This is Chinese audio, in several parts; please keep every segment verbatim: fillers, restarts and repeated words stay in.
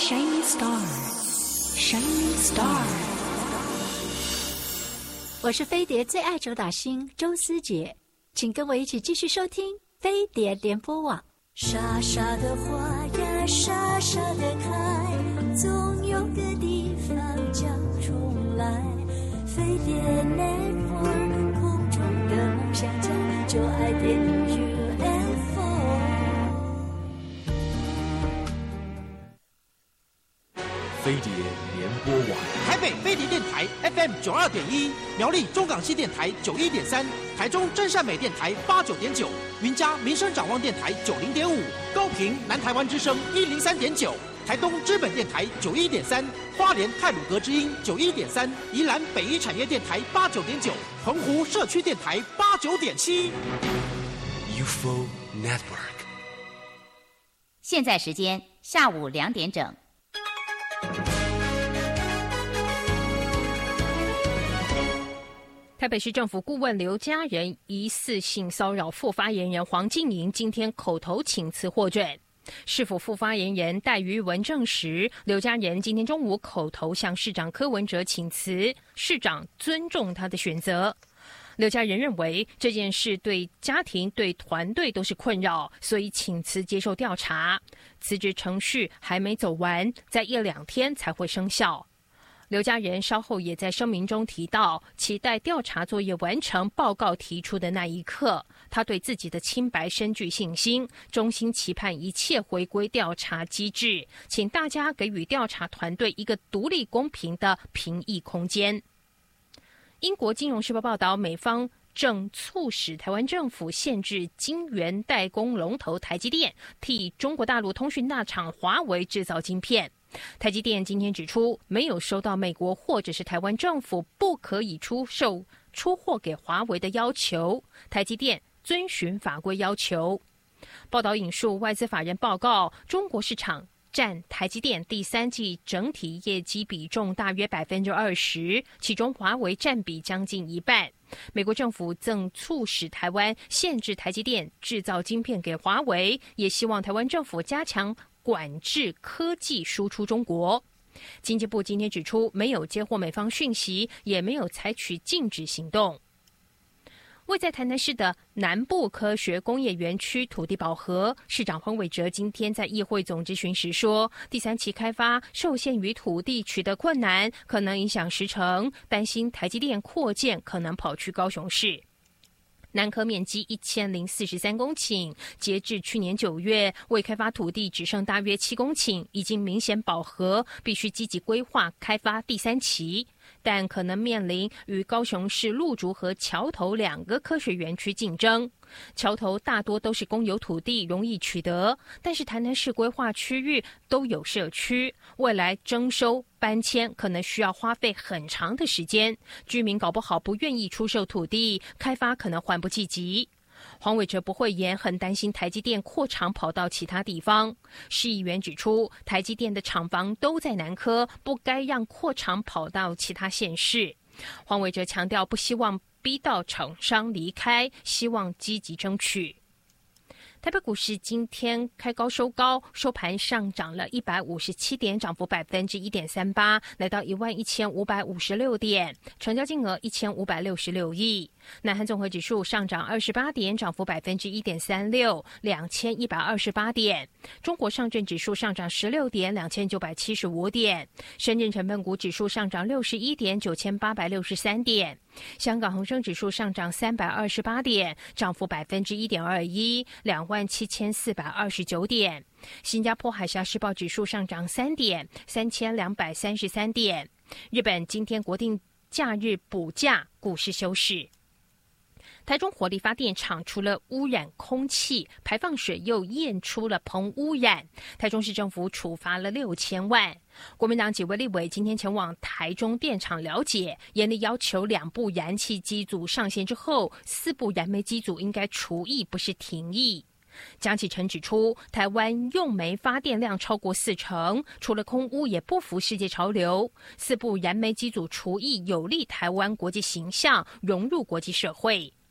Shining Star, Shining Star。我是飞碟最爱周打星周思杰，请跟我一起继续收听飞碟联播网。 傻傻的花呀，傻傻的开，总有个地方叫重来。飞碟 Network 空中的梦想家，就爱电影 U F O。 飞碟联播网， 台北飞碟电台 F M 九二点一，苗栗中港西电台九一点三，台中真善美电台八九点九，云嘉民生展望电台九零点五，高屏南台湾之声一零三点九，台东知本电台九一点三，花莲太鲁阁之音九一点三，宜兰北一产业电台八九点九，澎湖社区电台八九点七。 U F O Network。 现在时间下午两点整。 台北市政府顾问刘家仁疑似性骚扰副发言人黄静莹，今天口头请辞获准。市府副发言人戴于文证实，刘家仁今天中午口头向市长柯文哲请辞，市长尊重他的选择。刘家仁认为这件事对家庭、对团队都是困扰，所以请辞接受调查。辞职程序还没走完，在一两天才会生效。刘家仁稍后也在声明中提到，期待调查作业完成，报告提出的那一刻，他对自己的清白深具信心，衷心期盼一切回归调查机制，请大家给予调查团队一个独立公平的评议空间。英国金融时报报道，美方正促使台湾政府限制晶圆代工龙头台积电替中国大陆通讯大厂华为制造晶片。台积电今天指出，没有收到美国或者是台湾政府不可以出售出货给华为的要求，台积电遵循法规要求。报道引述外资法人报告，中国市场占台积电第三季整体业绩比重大约百分之二十，其中华为占比将近一半。美国政府正促使台湾限制台积电制造晶片给华为，也希望台湾政府加强管制科技输出中国。经济部今天指出，没有接获美方讯息，也没有采取禁止行动。位在台南市的南部科学工业园区土地饱和，市长黄伟哲今天在议会总质询时说，第三期开发受限于土地取得困难，可能影响时程，担心台积电扩建可能跑去高雄市。南科面积一千零四十三公顷，截至去年九月，未开发土地只剩大约七公顷，已经明显饱和，必须积极规划开发第三期，但可能面临与高雄市鹿竹和桥头两个科学园区竞争。桥头大多都是公有土地，容易取得，但是台南市规划区域都有社区，未来征收搬迁可能需要花费很长的时间，居民搞不好不愿意出售土地，开发可能缓不济急。黄伟哲不讳言，很担心台积电扩厂跑到其他地方。市议员指出，台积电的厂房都在南科，不该让扩厂跑到其他县市。黄伟哲强调，不希望逼到厂商离开，希望积极争取。台北股市今天开高收高，收盘上涨了一百五十七点，涨幅百分之一点三八，来到一万一千五百五十六点，成交金额一千五百六十六亿。南韩综合指数上涨二十八点，涨幅百分之一点三六，两千一百二十八点。中国上证指数上涨十六点，两千九百七十五点。深圳成分股指数上涨六十一点，九千八百六十三点。香港恒生指数上涨三百二十八点，涨幅百分之一点二一，两万七千四百二十九点。新加坡海峡时报指数上涨三点，三千两百三十三点。日本今天国定假日补假，股市休市。台中火力发电厂除了污染空气，排放水又验出了硼污染，台中市政府处罚了六千万。国民党几位立委今天前往台中电厂了解，严厉要求两部燃气机组上线之后，四部燃煤机组应该除役，不是停役。江启臣指出，台湾用煤发电量超过四成，除了空污也不符世界潮流。四部燃煤机组除役有利台湾国际形象，融入国际社会。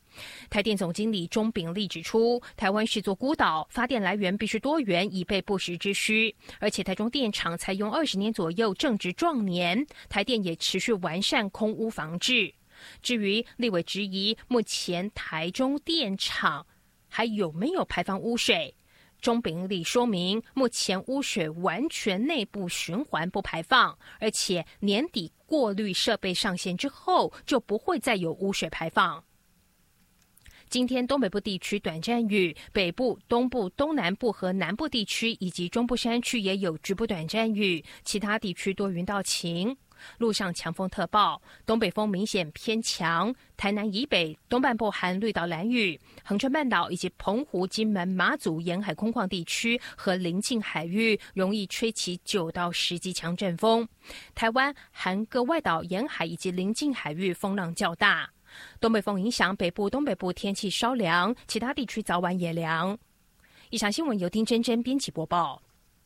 台电总经理钟炳立指出，台湾是座孤岛，发电来源必须多元，以备不时之需。而且台中电厂采用二十年左右正值壮年，台电也持续完善空污防治。至于立委质疑，目前台中电厂还有没有排放污水？钟炳立说明，目前污水完全内部循环不排放，而且年底过滤设备上线之后，就不会再有污水排放。今天东北部地区短暂雨，北部、东部、东南部和南部地区以及中部山区也有局部短暂雨，其他地区多云到晴。路上强风特报，东北风明显偏强，台南以北、东半部含绿岛兰屿、恒春半岛以及澎湖、金门、马祖沿海空旷地区和邻近海域容易吹起九到十级强阵风。台湾含各外岛沿海以及邻近海域风浪较大。东北风影响北部、东北部天气稍凉，其他地区早晚也凉。以上新闻由丁真真编辑播报。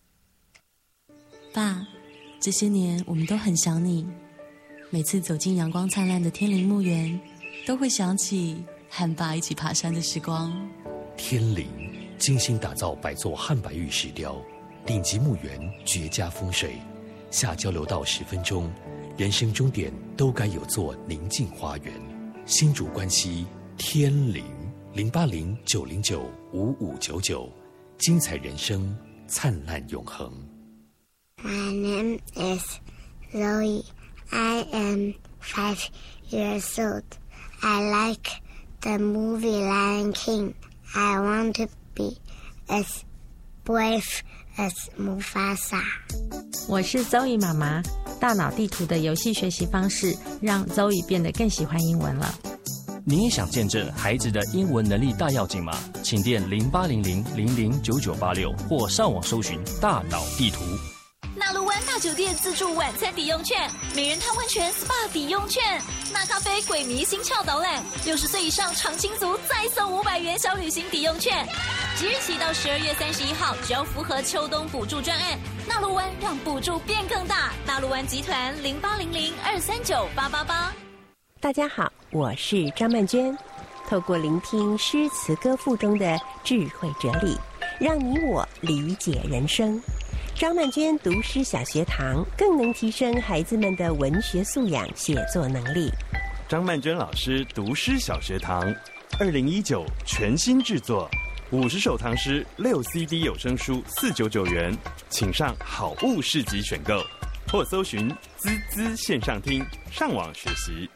爸，这些年我们都很想你，每次走进阳光灿烂的天林墓园，都会想起和爸一起爬山的时光。 天林精心打造百座汉白玉石雕，顶级墓园绝佳风水，下交流道十分钟，人生终点都该有座宁静花园。新竹关西天林零八零九零九五五九九，精彩人生，灿烂永恒。 My name is Zoe. I am five years old. I like the movie Lion King. I want to be as brave as Mufasa. 我是 Zoe 妈妈，大脑地图的游戏学习方式让 Zoe 变得更喜欢英文了。 你也想见证孩子的英文能力大跃进吗？请电零八零零零零九九八六或上网搜寻大脑地图。 纳卢湾大酒店自助晚餐抵用券、美人汤温泉 S P A 抵用券、纳咖啡鬼迷心窍导览，六十岁以上长青族再送五百元小旅行抵用券。即日起到十二月三十一号，只要符合秋冬补助专案，纳卢湾让补助变更大。纳卢湾集团零八零零二三九八八八。 大家好，我是张曼娟，透过聆听诗词歌赋中的智慧哲理，让你我理解人生。张曼娟读诗小学堂更能提升孩子们的文学素养、写作能力。 张曼娟老师读诗小学堂二零一九全新制作，五十首唐诗，六 C D 有声书，四九九元，请上好物市集选购，或搜寻滋滋线上听，上网学习。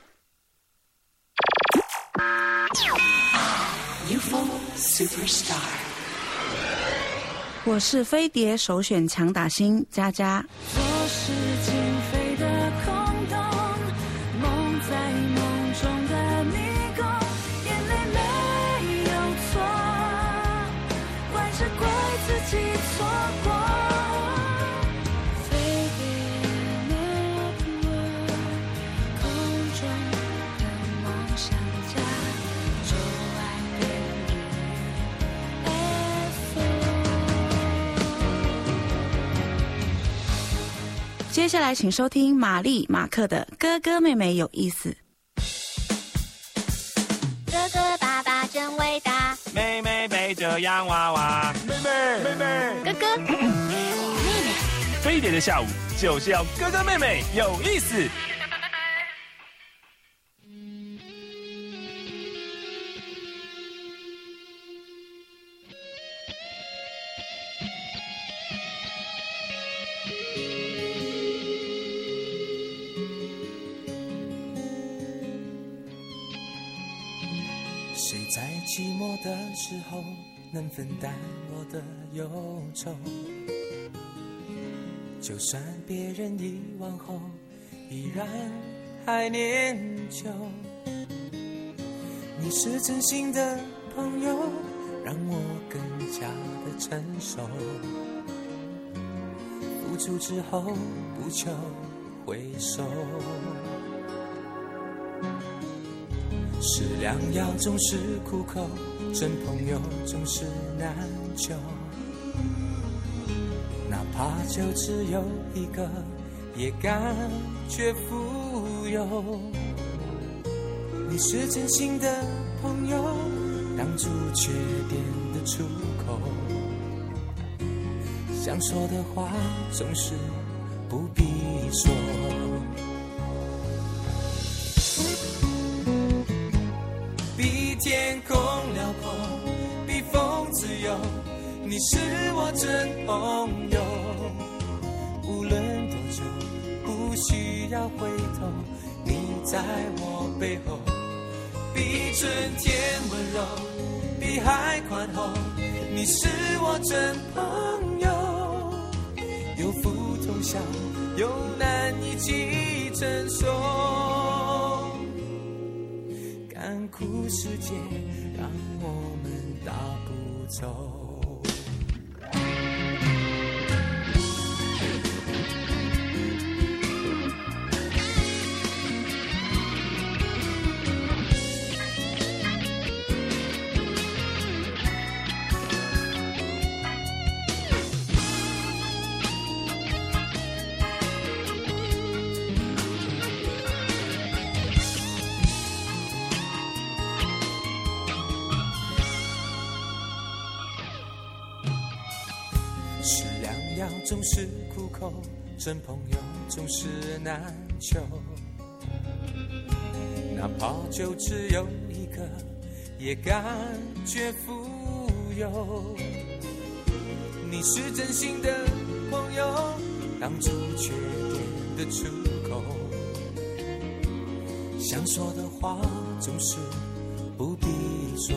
U F O Superstar， 我是飞碟首选强打星佳佳。 我是惊飞的空洞，梦在梦中的迷宫，眼泪没有错，怪是怪自己错过。飞碟 Network， 空中的梦想家，就爱点你 F O。 接下来请收听玛丽马克的哥哥妹妹有意思。 哥哥爸爸真伟大， 妹妹背着洋娃娃，妹妹妹妹哥哥妹妹。 飞碟的下午就是要哥哥妹妹有意思。 谁在寂寞的时候能分担我的忧愁？就算别人遗忘后依然还念旧，你是真心的朋友，让我更加的成熟，付出之后不求回收，是良药总是苦口，真朋友总是难求，哪怕就只有一个也感觉富有。你是真心的朋友挡住缺点的出口，想说的话总是不必说。比天空辽阔，比风自由，你是我真朋友。无论多久，不需要回头，你在我背后。比春天温柔，比海宽厚，你是我真朋友。有福同享，有难一起承受。干枯世界，让我们大步走。是良药总是苦口，真朋友总是难求。哪怕就只有一个，也感觉富有。你是真心的朋友，挡住缺点的出口。想说的话总是不必说。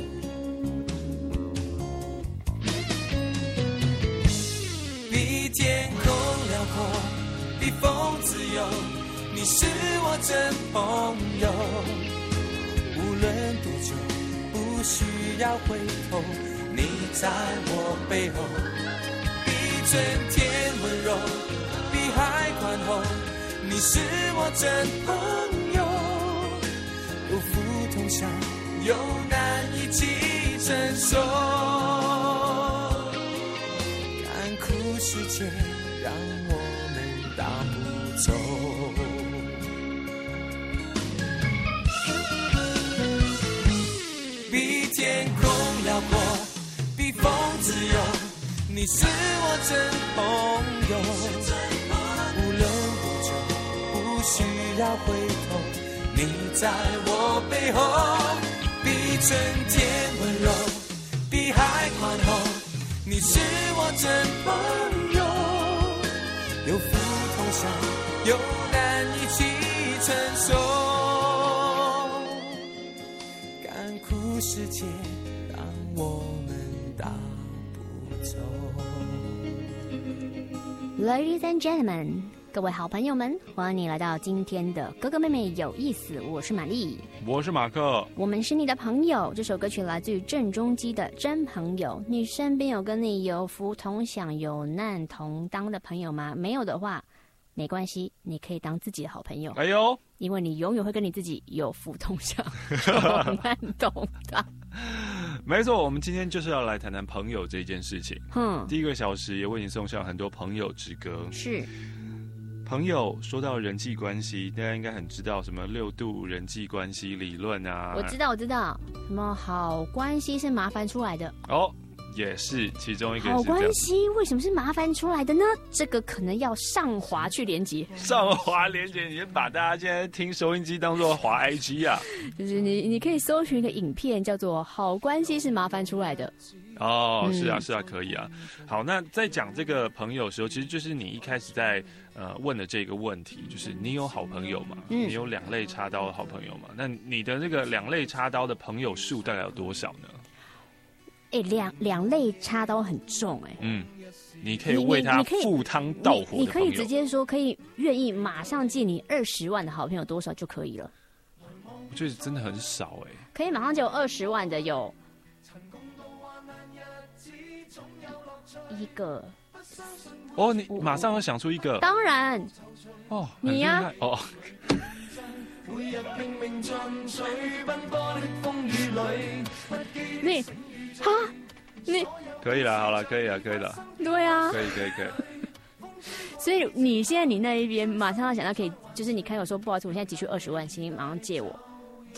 天空辽阔，比风自由，你是我真朋友。无论多久，不需要回头，你在我背后。比春天温柔，比海宽厚，你是我真朋友。有福同享，有难一起承受。世界让我们大步走，比天空辽阔，比风自由，你是我真朋友。无论多久，不需要回头，你在我背后。比春天温柔，比海宽厚，你是我真朋友。有福同享，有难一起承受。干枯世界，让我们大步走。 Ladies and gentlemen， 各位好朋友们，欢迎你来到今天的哥哥妹妹有意思。我是玛丽， 我是马克， 我们是你的朋友。这首歌曲来自于郑中基的《真朋友》。你身边有跟你有福同享、有难同当的朋友吗？没有的话，没关系，你可以当自己的好朋友。 哎呦， 因为你永远会跟你自己有福同享、有难同当。 没错，我们今天就是要来谈谈朋友这件事情。 嗯， 第一个小时也为你送上很多朋友之歌。 是。 朋友说到人际关系，大家应该很知道什么六度人际关系理论啊。 我知道，我知道，什么好关系是麻烦出来的。 哦，也是其中一个。 好关系为什么是麻烦出来的呢？这个可能要上滑去连接。 上滑连接，你就把大家现在听收音机当做滑 I G 啊。 就是你，你可以搜寻一个影片，叫做《好关系是麻烦出来的》。 哦，是啊，是啊，可以啊。好，那在讲这个朋友的时候，其实就是你一开始在呃问的这个问题，就是你有好朋友吗？嗯，你有两肋插刀的好朋友吗？那你的这个两肋插刀的朋友数大概有多少呢？ 哎、欸，两两肋插刀很重哎、欸。 嗯，你可以为他赴汤蹈火的朋友， 你可以直接说，可以愿意马上借你二十万的好朋友多少就可以了。 我觉得真的很少哎、欸。 可以马上就有二十万的有。一个哦，你马上要想出一个， 当然哦， 你呀、啊、 哦。 你哈你可以了，好了，可以了，可以了。 对啊， 可以，可以，可以。 所以你现在你那一边马上要想到可以，就是你开口说不好意思，我现在急需二十万，请你马上借我。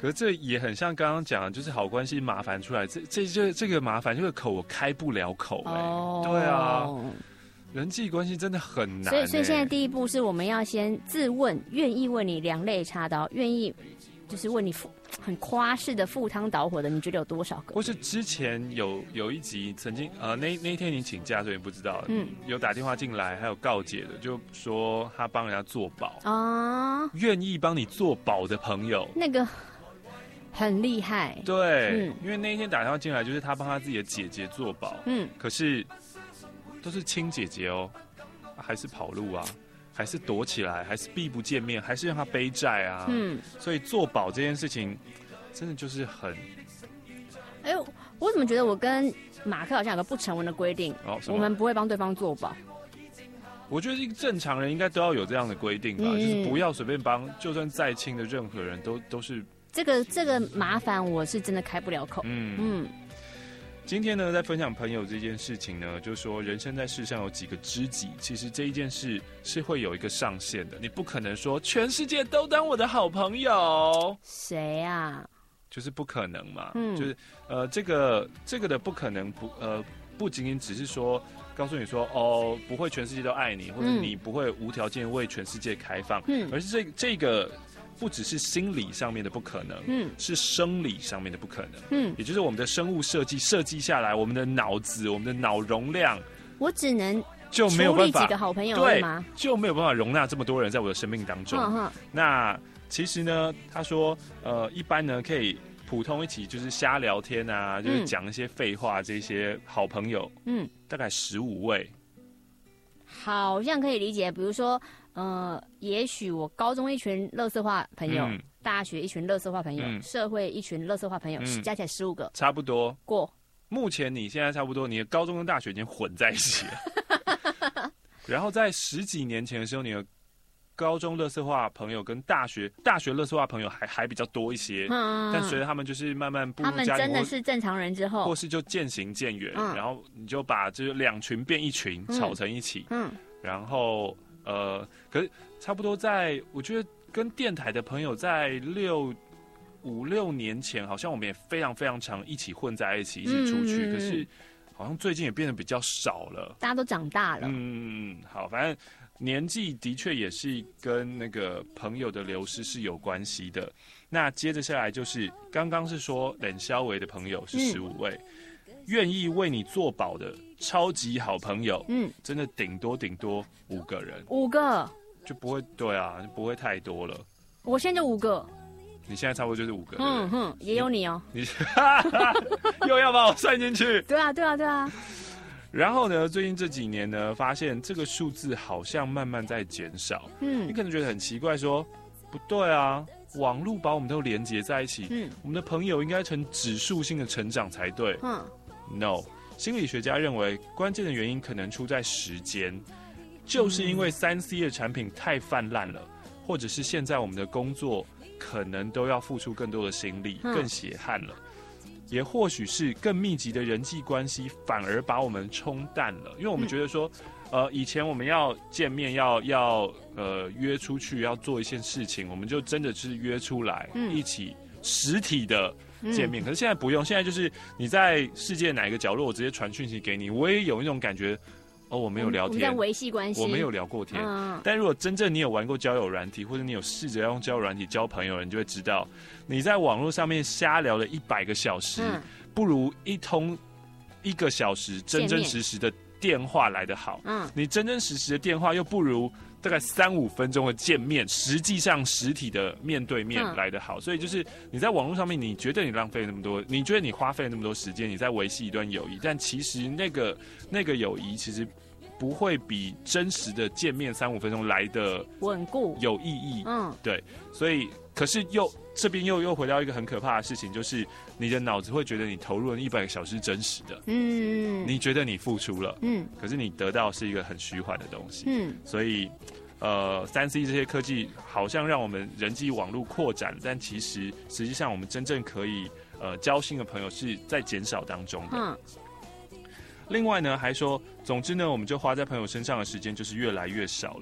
可是这也很像刚刚讲的，就是好关系麻烦出来，这这这这个麻烦这个口我开不了口哎、欸哦，对啊，人际关系真的很难、欸。 所以所以现在第一步是我们要先自问，愿意为你两肋插刀，愿意就是为你很夸式的赴汤蹈火的，你觉得有多少个？ 或是之前有有一集曾经呃那那一天你请假，所以你不知道，嗯，有打电话进来，还有告解的，就说他帮人家做保啊，愿意帮你做保的朋友， 那个很厉害。 对，嗯，因为那一天打电话进来，就是他帮他自己的姐姐做保，嗯，可是都是亲姐姐哦，还是跑路啊？还是躲起来，还是避不见面，还是让他背债啊？嗯，所以做保这件事情，真的就是很…… 哎呦，我怎么觉得我跟马克好像有个不成文的规定，哦，我们不会帮对方做保。 我觉得一个正常人应该都要有这样的规定吧，嗯，就是不要随便帮，就算再亲的任何人都都是这个这个麻烦，我是真的开不了口。嗯嗯。 今天呢，在分享朋友这件事情呢，就是说人生在世上有几个知己，其实这一件事是会有一个上限的，你不可能说全世界都当我的好朋友。 谁啊？ 就是不可能嘛。嗯，就是呃，这个这个的不可能不呃，不仅仅只是说告诉你说哦，不会全世界都爱你，或者你不会无条件为全世界开放，嗯，而是这这个。不只是心理上面的不可能，嗯，是生理上面的不可能，嗯，也就是我们的生物设计设计下来，我们的脑子、我们的脑容量， 我只能就没有办法几个好朋友对吗？ 就没有办法容纳这么多人在我的生命当中。嗯，那其实呢，他说，呃，一般呢可以普通一起就是瞎聊天啊，就是讲一些废话，这些好朋友，嗯，大概十五位， 好像可以理解，比如说。呃，也许我高中一群垃圾话朋友，嗯，大学一群垃圾话朋友，嗯，社会一群垃圾话朋友，嗯，加起来十五个， 差不多过。 目前你现在差不多，你的高中跟大学已经混在一起了。然后在十几年前的时候，你的高中垃圾话朋友跟大学大学垃圾话朋友还还比较多一些，嗯，但随着他们就是慢慢步入家庭， 他们真的是正常人之后， 或是就渐行渐远，嗯，然后你就把就是两群变一群，嗯，吵成一起，嗯，然后。呃，可是差不多在，我觉得跟电台的朋友在六五六年前，好像我们也非常非常常一起混在一起，一起出去。嗯，可是好像最近也变得比较少了， 大家都长大了。 嗯，好，反正年纪的确也是跟那个朋友的流失是有关系的。那接着下来就是刚刚是说冷肖维的朋友是十五位。嗯，愿意为你做保的超级好朋友，嗯，真的顶多顶多五个人， 五个就不会对啊，就不会太多了。 我现在就五个， 你现在差不多就是五个， 嗯哼，也有你哦， 你又要把我算进去？ 对啊，对啊，对啊。 然后呢，最近这几年呢，发现这个数字好像慢慢在减少，嗯，你可能觉得很奇怪说，说不对啊。网络把我们都连结在一起，嗯，我们的朋友应该呈指数性的成长才对，嗯 ，no， 心理学家认为关键的原因可能出在时间，就是因为三 C 的产品太泛滥了，或者是现在我们的工作可能都要付出更多的心力，更血汗了，也或许是更密集的人际关系反而把我们冲淡了，因为我们觉得说。呃，以前我们要见面，要要呃约出去，要做一件事情，我们就真的是约出来，嗯，一起实体的见面。嗯，可是现在不用，现在就是你在世界哪一个角落，我直接传讯息给你，我也有一种感觉，哦，我没有聊天，我们在维系关系， 我没有聊过天。嗯，但如果真正你有玩过交友软体，或者你有试着要用交友软体交朋友，你就会知道，你在网络上面瞎聊了一百个小时，嗯，不如一通一个小时真真实实的。电话来得好，嗯，你真真实实的电话又不如大概三五分钟的见面，实际上实体的面对面来得好，嗯，所以就是你在网络上面，你觉得你浪费那么多，你觉得你花费那么多时间，你在维系一段友谊，但其实那个那个友谊其实不会比真实的见面三五分钟来的稳固有意义，嗯，对，所以可是又这边又又回到一个很可怕的事情，就是你的脑子会觉得你投入了一百个小时真实的，嗯，你觉得你付出了，嗯，可是你得到是一个很虚幻的东西，嗯，所以呃，三 C 这些科技好像让我们人际网络扩展，但其实实际上我们真正可以呃交心的朋友是在减少当中的。嗯，另外呢，还说，总之呢，我们就花在朋友身上的时间就是越来越少了。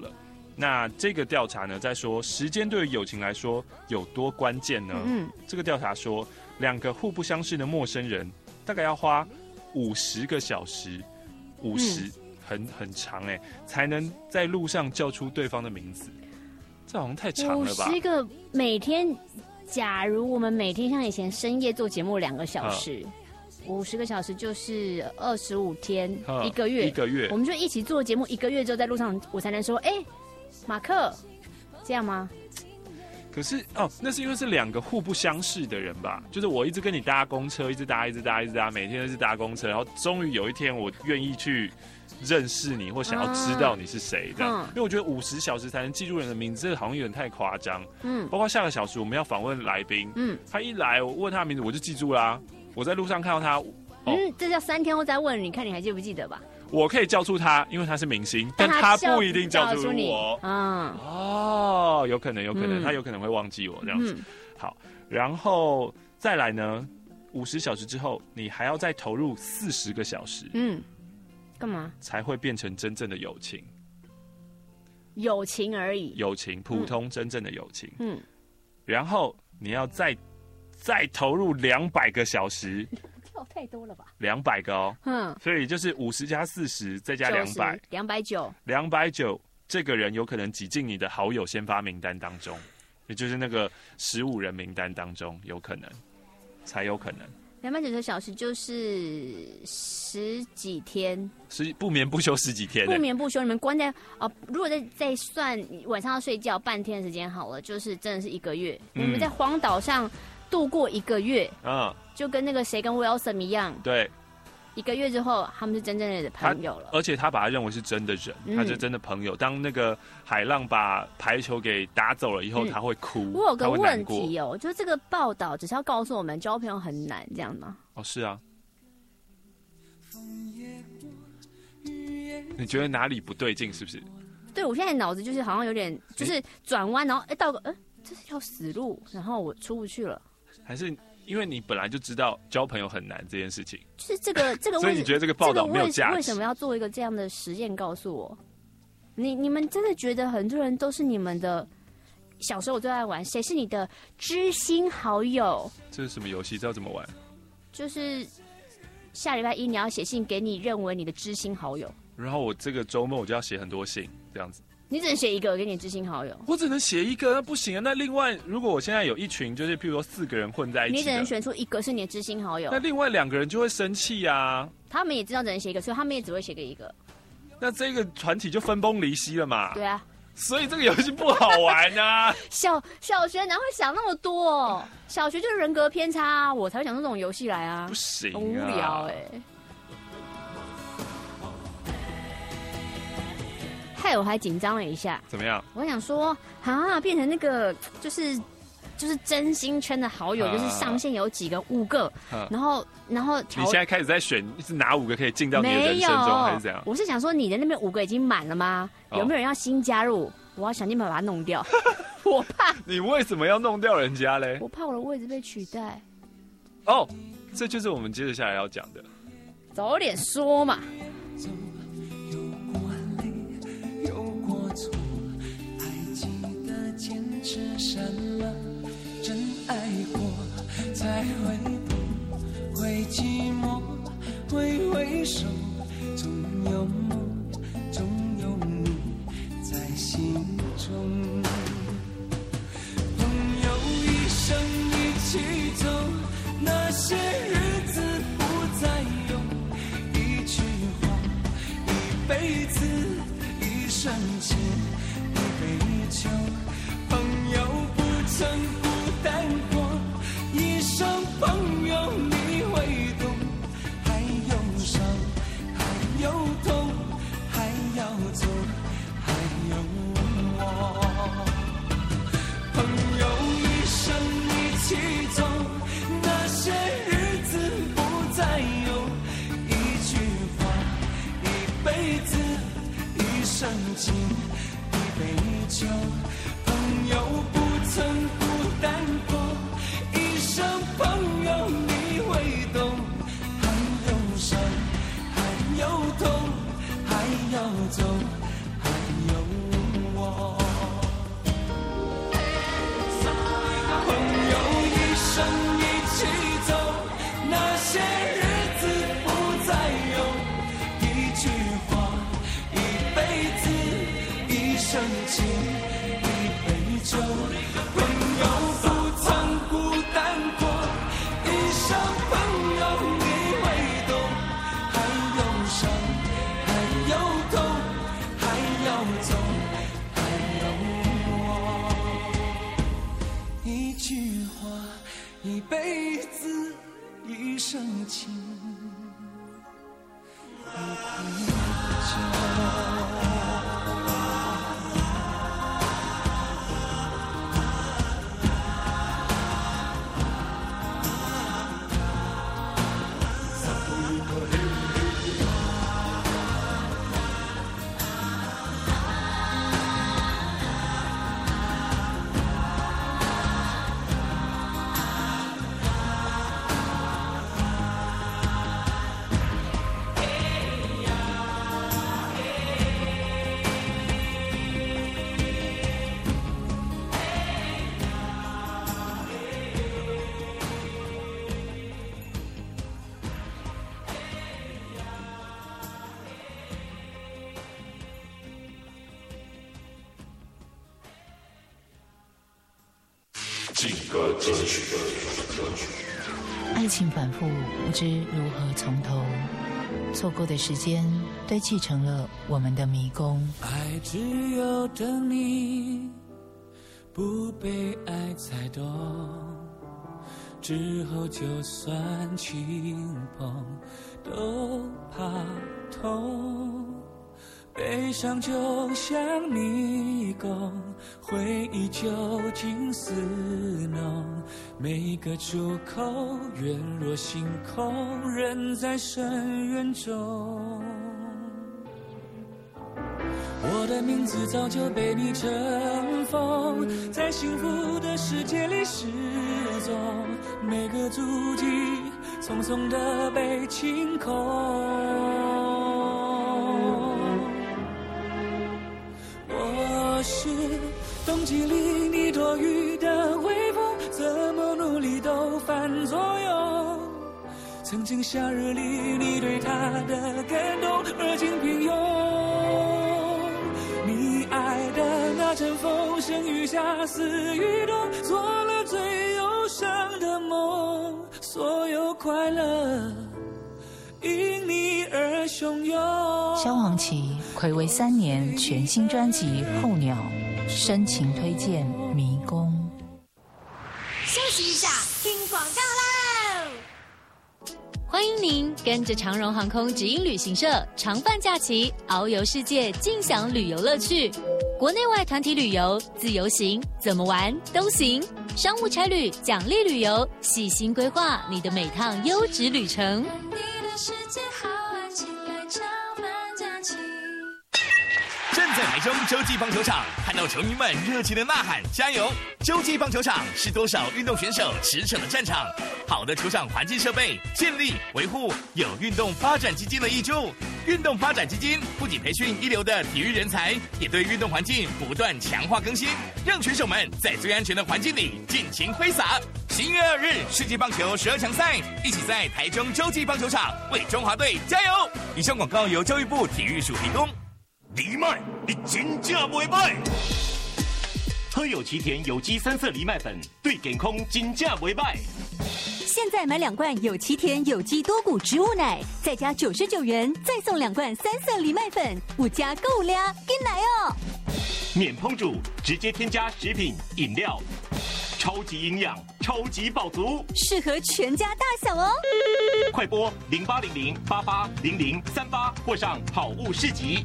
那这个调查呢，在说时间对于友情来说有多关键呢？嗯，这个调查说，两个互不相识的陌生人，大概要花五十个小时，五十、嗯、很很长哎、欸，才能在路上叫出对方的名字。这好像太长了吧？ 五十个每天，假如我们每天像以前深夜做节目两个小时。啊五十个小时就是二十五天，一个月， 一个月， 我们就一起做节目一个月之后，在路上我才能说，哎、欸，马克，这样吗？ 可是哦，那是因为是两个互不相识的人吧？就是我一直跟你搭公车，一直搭，一直搭，一直搭，每天都是搭公车，然后终于有一天我愿意去认识你，或想要知道你是谁，这样、啊嗯。因为我觉得五十小时才能记住人的名字，这好像有点太夸张。嗯，包括下个小时我们要访问来宾，嗯，他一来我问他的名字我就记住啦。我在路上看到他，哦、 嗯，这叫三天后再问，你看你还记不记得吧？ 我可以叫出他，因为他是明星，但他不一定叫出我。 嗯， 哦，有可能，有可能，嗯、他有可能会忘记我这样子。嗯、好，然后再来呢，五十小时之后，你还要再投入四十个小时， 嗯，干嘛？ 才会变成真正的友情？ 友情而已， 友情，普通真正的友情。嗯，然后你要再。再投入两百个小时， 跳太多了吧？ 两百个哦，嗯，所以就是五十加四十再加两百， 两百九， 两百九，这个人有可能挤进你的好友先发名单当中，也就是那个十五人名单当中，有可能，才有可能。 两百九十小时就是十几天， 十不眠不休十几天、欸， 不眠不休。你们关在哦，如果再再算晚上要睡觉半天的时间好了，就是真的是一个月。嗯、你们在荒岛上。度过一个月，嗯，就跟那个谁跟 Wilson 一样， 对， 一个月之后他们是真正的朋友了， 而且他把他认为是真的人，嗯、他是真的朋友。当那个海浪把排球给打走了以后，嗯、他会哭。 我有个问题哦，就这个报道只是要告诉我们交朋友很难，这样吗？ 哦，是啊。你觉得哪里不对劲？是不是？ 对，我现在脑子就是好像有点，就是转弯，然后哎到个，哎、呃，这是条死路，然后我出不去了。 还是因为你本来就知道交朋友很难这件事情， 就是这个这个， 所以你觉得这个报道没有价值？ 为什么要做一个这样的实验？告诉我，你你们真的觉得很多人都是你们的小时候我最爱玩，谁是你的知心好友？ 这是什么游戏？知道怎么玩？ 就是下礼拜一你要写信给你认为你的知心好友， 然后我这个周末我就要写很多信，这样子。 你只能写一个给你知心好友， 我只能写一个，那不行啊。那另外，如果我现在有一群，就是譬如说四个人混在一起， 你只能选出一个是你的知心好友， 那另外两个人就会生气啊。 他们也知道只能写一个，所以他们也只会写给一个。 那这个团体就分崩离析了嘛？ 对啊， 所以这个游戏不好玩啊。 小小學哪會想那麼多？小學就是人格偏差啊，我才會想出這種遊戲來啊。 不行啊， 很無聊哎、欸。害我還緊張了一下。 怎麼樣？ 我想說啊，變成那個就是就是真心圈的好友，就是上限有幾個，五個，然後然後你現在開始在選是哪五個可以進到你的人生中，還是怎樣？ 我是想說你的那邊五個已經滿了嗎？有沒有人要新加入？我要想盡辦法把它弄掉。我怕。 你為什麼要弄掉人家嘞？ 我怕我的位置被取代。 哦，這就是我們接着下來要講的。 早點說嘛。 堅持閃了，真愛過，才會不會寂寞，揮揮手，總有夢，總有你在心中。朋友一生一起走，那些日子不再有，一句話，一輩子，一瞬間，一杯酒。朋友不曾孤單過，一生朋友你會懂，還有傷，還有痛，還要走，還有我。 情，一杯酒，朋友不曾孤单过，一生朋友你会懂，还有伤，还有痛，还有走，还有我，一句话，一辈子，一生情。 爱情反复，不知如何从头。错过的时间堆砌成了我们的迷宫。 爱只有等你不被爱猜懂，之后就算轻碰都怕痛。悲伤就像迷宫，回忆就近似浓，每个出口远若星空，人在深渊中。我的名字早就被你尘封，在幸福的世界里失踪，每个足迹匆匆地被清空。我是冬季里你多余的微风，怎么努力都反作用。曾经夏日里你对他的感动，而今平庸。你爱的那阵风声，雨下似雨冬，做了最忧伤的梦，所有快乐因你而汹涌。 萧煌奇睽违三年全新专辑《候鸟》深情推荐《迷宫》。 休息一下，听广告喽！ 欢迎您跟着长荣航空直营旅行社长伴假期，遨游世界，尽享旅游乐趣。国内外团体旅游、自由行，怎么玩都行。商务差旅、奖励旅游，细心规划你的每趟优质旅程。 世界好玩，请来长伴假期。 正在台中洲际棒球场，看到球迷们热情的呐喊加油！洲际棒球场是多少运动选手驰骋的战场？好的球场环境设备建立维护，有运动发展基金的挹注。运动发展基金不仅培训一流的体育人才，也对运动环境不断强化更新，让选手们在最安全的环境里尽情挥洒。十一月二日世界棒球十二强赛，一起在台中洲际棒球场为中华队加油！以上广告由教育部体育署提供。 藜麦，你真正袂歹。喝有奇田有机三色藜麦粉，对健康真正袂歹。 现在买两罐有奇田有机多谷植物奶，再加九十九元，再送两罐三色藜麦粉，五加购物俩，跟来哦！ 免烹煮，直接添加食品饮料，超级营养，超级饱足， 适合全家大小哦！ 快拨零八零零八八零零三八，或上好物市集。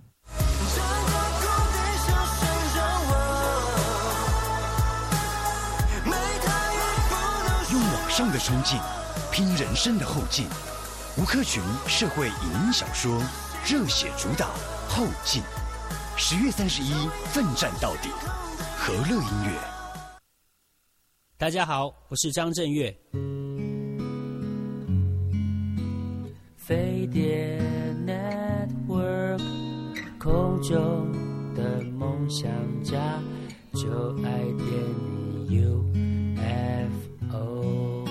用网上的冲劲，拼人生的后劲。吴克群社会影音小说，热血主打后劲。十月三十一，奋战到底。和乐音乐。 大家好，我是张震岳。 飞碟 Network， 空中的梦想家，就爱点你 U F O。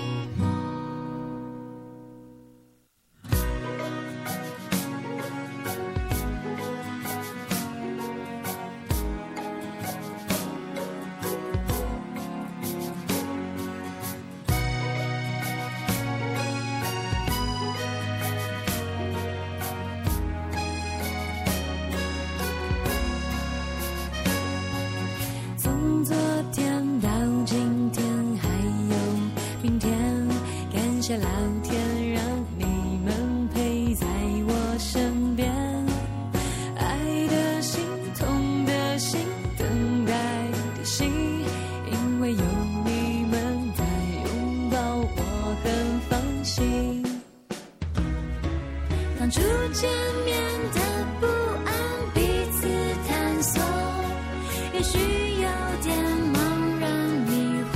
谢老天让你们陪在我身边，爱的心，痛的心，等待的心，因为有你们在拥抱，我很放心。当初见面的不安，彼此探索，也许有点茫然迷惑。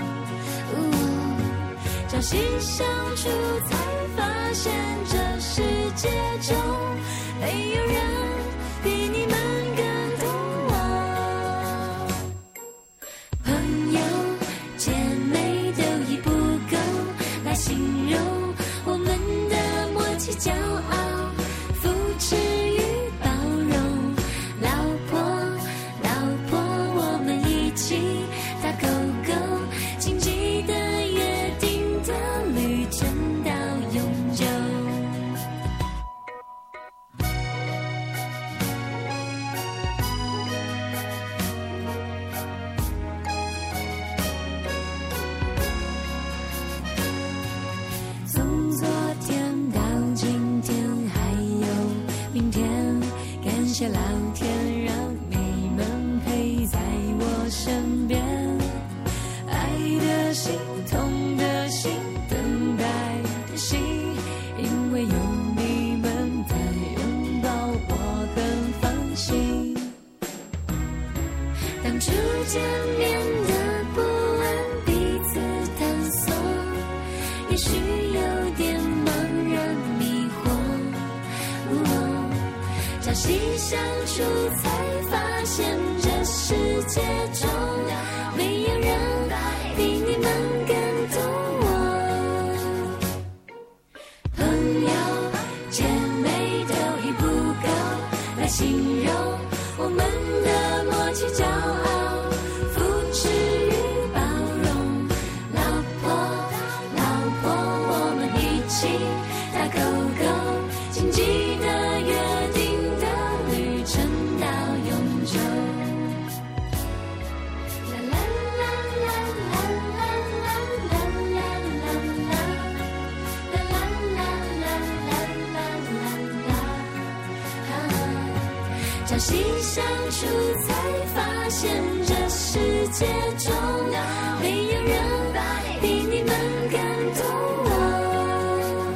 朝夕相处，才发现这世界中没有人比你们更懂我。朋友姐妹都已不够来形容我们的默契骄傲，扶持与包容。老婆老婆，我们一起打勾勾，谨记的约定的旅程到永久。从昨天到今天还有明天，感谢老天让你们陪在我身边，爱的心，痛的心，等待的心，因为有你们在拥抱，我很放心。当初见面的不安，彼此探索，也许有点茫然迷惑。朝夕相处，才发现这世界中没有人比你们更懂我。朋友姐妹都已不够来形容我们的默契骄傲，扶持与包容。老婆老婆，我们一起打勾勾，谨记的约定的旅程到永久。啦啦啦啦啦啦啦啦啦啦啦啦啦啦啦啦。朝夕相处，才发现这世界中没有人比你们更懂我。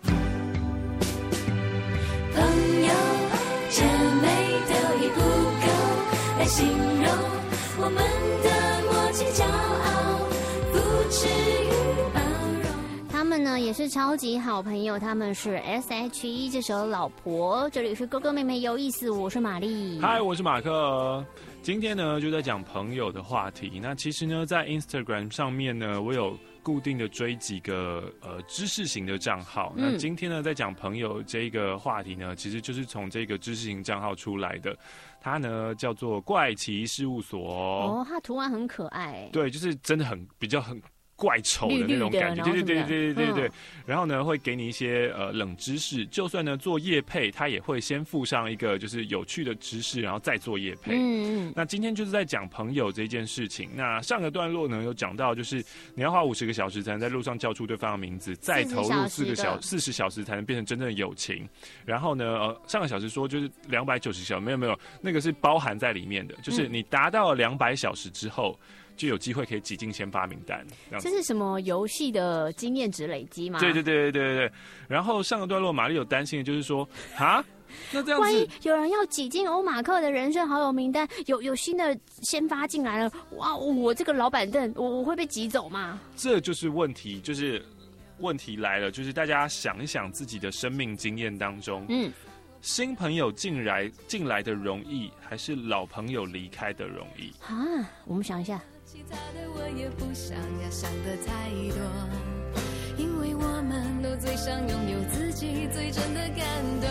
朋友姐妹都已不够来形容我们的默契骄傲，扶持与包容。 他们呢也是超级好朋友，他们是 S H E 这首老婆。这里是哥哥妹妹有意思，我是玛丽。 嗨，我是马克。今天呢就在讲朋友的话题。那其实呢在 Instagram 上面呢，我有固定的追几个呃知识型的账号。 嗯、 那今天呢在讲朋友这个话题呢，其实就是从这个知识型账号出来的。它呢叫做怪奇事务所。 哦，它图案很可爱。 对，就是真的很比较很怪丑的那种感觉，对对对对对对对。然后呢，会给你一些呃冷知识，就算呢做业配，他也会先附上一个就是有趣的知识，然后再做业配。嗯嗯。那今天就是在讲朋友这件事情。那上个段落呢有讲到，就是你要花五十个小时才能在路上叫出对方的名字，再投入四个小四十小时才能变成真正的友情。然后呢，呃，上个小时说就是两百九十小时，没有没有，那个是包含在里面的，就是你达到了两百小时之后，就有机会可以挤进先发名单。 这是什么游戏的经验值累积吗？ 对对对对对对。然后上个段落，玛丽有担心的就是说，哈，那这样子， 万一有人要挤进欧马克的人生好友名单，有有新的先发进来了，哇，我这个老板凳，我我会被挤走吗？ 这就是问题，就是问题来了，就是大家想一想自己的生命经验当中，嗯。新朋友进来进来的容易，还是老朋友离开的容易？ 啊，我们想一下。 其他的我也不想要想的太多，因为我们都最想拥有自己最真的感动。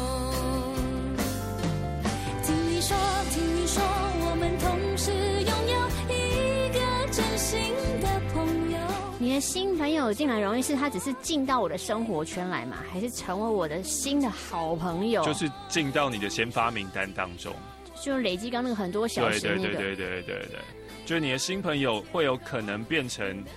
听你说，听你说，我们同时拥有一个真心的朋友。 你的新朋友进来容易是他只是进到我的生活圈来嘛，还是成为我的新的好朋友？ 就是进到你的先发名单当中， 就累积刚那个很多小时、那个。 对对对对对对对，就是你的新朋友会有可能变成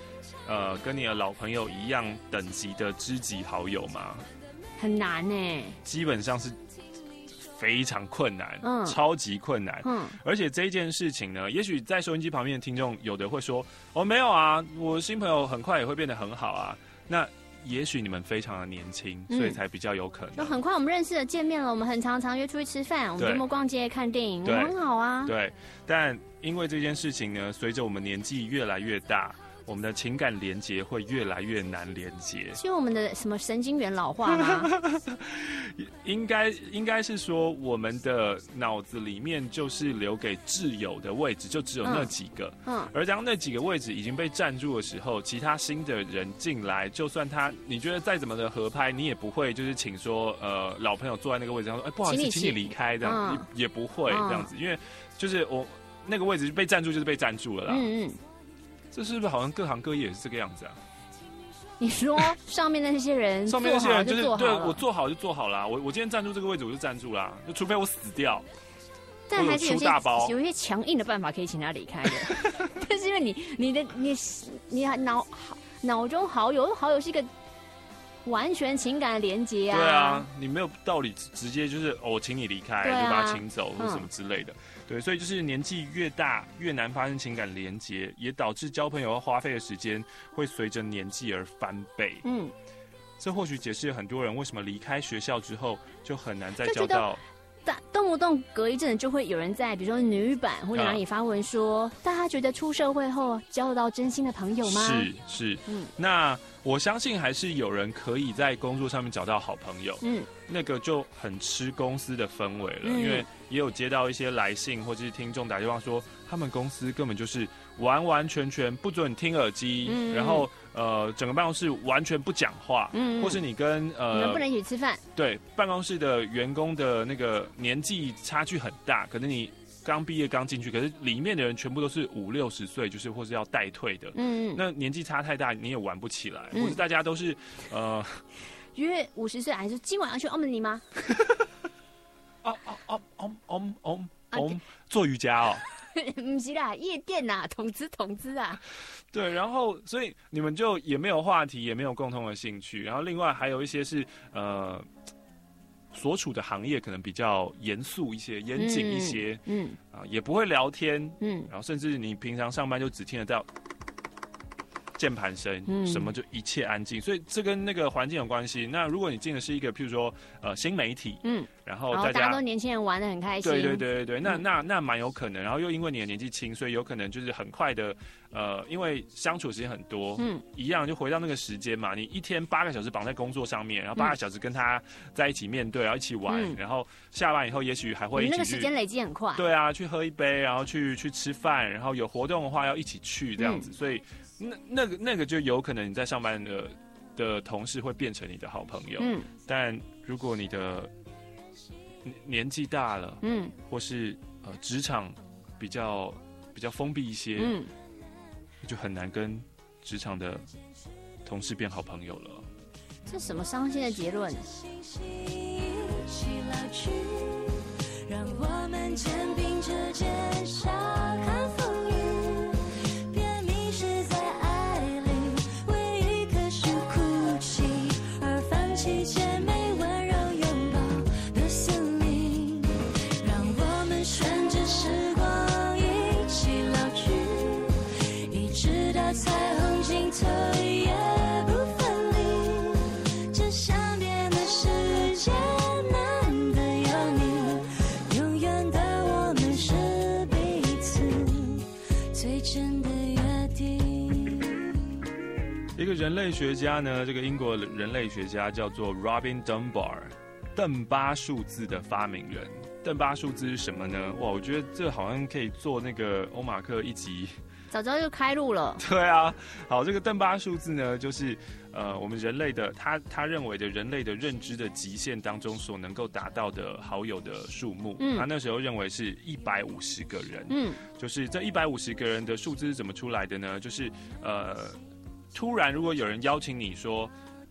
呃跟你的老朋友一样等级的知己好友吗？ 很难呢， 基本上是非常困难， 嗯， 超级困难， 嗯， 而且这件事情呢，也许在收音机旁边的听众有的会说，哦，没有啊，我新朋友很快也会变得很好啊。那也许你们非常的年轻， 嗯、 所以才比较有可能。 就很快我们认识了，见面了，我们很常常约出去吃饭，我们周末逛街、看电影，我们很好啊。 对，但因为这件事情呢，随着我们年纪越来越大。我们的情感连结会越来越难连结， 是因为我们的什么神经元老化吗？ 应该应该是说，我们的脑子里面就是留给挚友的位置，就只有那几个。嗯，嗯而当那几个位置已经被占住的时候，其他新的人进来，就算他你觉得再怎么的合拍，你也不会就是请说呃老朋友坐在那个位置上说，哎、欸、不好意思，请你离开这样子，嗯、也, 也不会这样子，因为就是我那个位置被占住，就是被占住了啦。嗯嗯。这是不是好像各行各业也是这个样子啊？ 你说上面那些人， 上面那些人就是对我做好就做好啦。我我今天站住这个位置，我就站住啦，就除非我死掉。 但还是有些有一些强硬的办法可以请他离开的。但是因为你你的你你脑脑中好友好友是一个完全情感的连接啊。 对啊，你没有道理直接就是哦，我请你离开，啊、就把他请走或什么之类的。嗯对，所以就是年纪越大越难发生情感连结，也导致交朋友要花费的时间会随着年纪而翻倍。嗯，这或许解释了很多人为什么离开学校之后就很难再交到。 动不动隔一阵就会有人在比如说女版或者哪里发文说，啊、大家觉得出社会后交得到真心的朋友吗？ 是是，嗯，那我相信还是有人可以在工作上面找到好朋友，嗯，那个就很吃公司的氛围了，嗯、因为也有接到一些来信或者是听众打电话说，他们公司根本就是完完全全不准听耳机，嗯、然后呃整个办公室完全不讲话，嗯，或是你跟呃你们不能一起吃饭， 对，办公室的员工的那个年纪差距很大，可能你刚毕业刚进去，可是里面的人全部都是五六十岁，就是或是要待退的，嗯，那年纪差太大，你也玩不起来，嗯、或是大家都是呃约五十岁，还是今晚要去澳门尼吗？ 哦哦哦哦哦哦哦，做瑜伽哦。 不是啦，夜店呐，统资统资啊。 对，然后所以你们就也没有话题，也没有共同的兴趣，然后另外还有一些是呃所处的行业可能比较严肃一些、严谨一些，嗯啊、呃，也不会聊天，嗯，然后甚至你平常上班就只听得到键盘声，嗯，什么就一切安静，所以这跟那个环境有关系。那如果你进的是一个，譬如说呃新媒体，嗯，然后大家, 然后大家都年轻人玩得很开心， 对对对对对，那、嗯、那那蛮有可能。然后又因为你的年纪轻，所以有可能就是很快的，呃，因为相处时间很多，嗯，一样就回到那个时间嘛。你一天八个小时绑在工作上面，然后八个小时跟他在一起面对，然后一起玩，嗯、然后下班以后也许还会一起去， 那个时间累积很快， 对啊，去喝一杯，然后去去吃饭，然后有活动的话要一起去这样子，嗯、所以。那那个那个就有可能你在上班的的同事会变成你的好朋友，嗯，但如果你的年纪大了，嗯，或是呃职场比较比较封闭一些，嗯，就很难跟职场的同事变好朋友了。 这什么伤心的结论？让我们肩并着肩笑看风雨。姐妹温柔拥抱的森林，让我们顺着时光一起老去，一直到彩虹尽头也不分离。这相恋的世界难得有你，永远的我们是彼此最真的约定。 一个人类学家呢，这个英国人类学家叫做 Robin Dunbar， 邓巴数字的发明人。邓巴数字是什么呢？哇，我觉得这好像可以做那个欧马克一集， 早知道就开路了。 对啊，好，这个邓巴数字呢，就是呃我们人类的他他认为的人类的认知的极限当中所能够达到的好友的数目。嗯，他那时候认为是一百五十个人。嗯，就是这一百五十个人的数字是怎么出来的呢？就是呃。突然，如果有人邀请你说，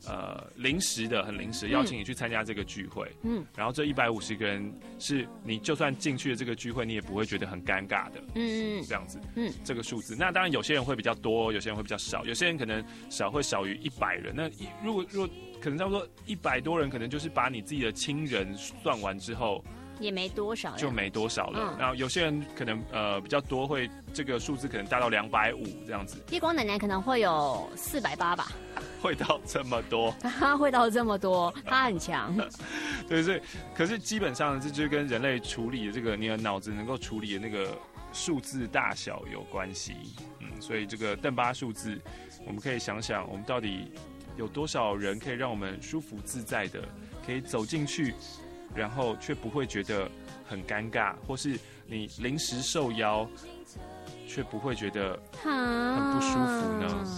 呃临时的，很临时邀请你去参加这个聚会， 嗯， 然后这一百五十个人是你就算进去了这个聚会，你也不会觉得很尴尬的， 嗯这样子， 嗯， 这个数字。那当然有些人会比较多，有些人会比较少，有些人可能少会少于一百人。那如果如果可能差不多一百多人，可能就是把你自己的亲人算完之后。 也没多少， 就没多少了。 嗯、 然后有些人可能呃比较多，会这个数字可能达到两百五这样子。 夜光奶奶可能会有四百八吧， 会到这么多， 他会到这么多，他很强。 对，所以可是基本上这就跟人类处理的这个你的脑子能够处理的那个数字大小有关系。嗯，所以这个邓巴数字，我们可以想想，我们到底有多少人可以让我们舒服自在的，可以走进去。然后却不会觉得很尴尬，或是你临时受邀，却不会觉得很不舒服呢？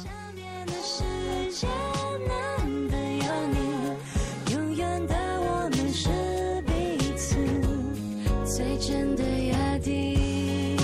永远的我们是彼此最真的约定，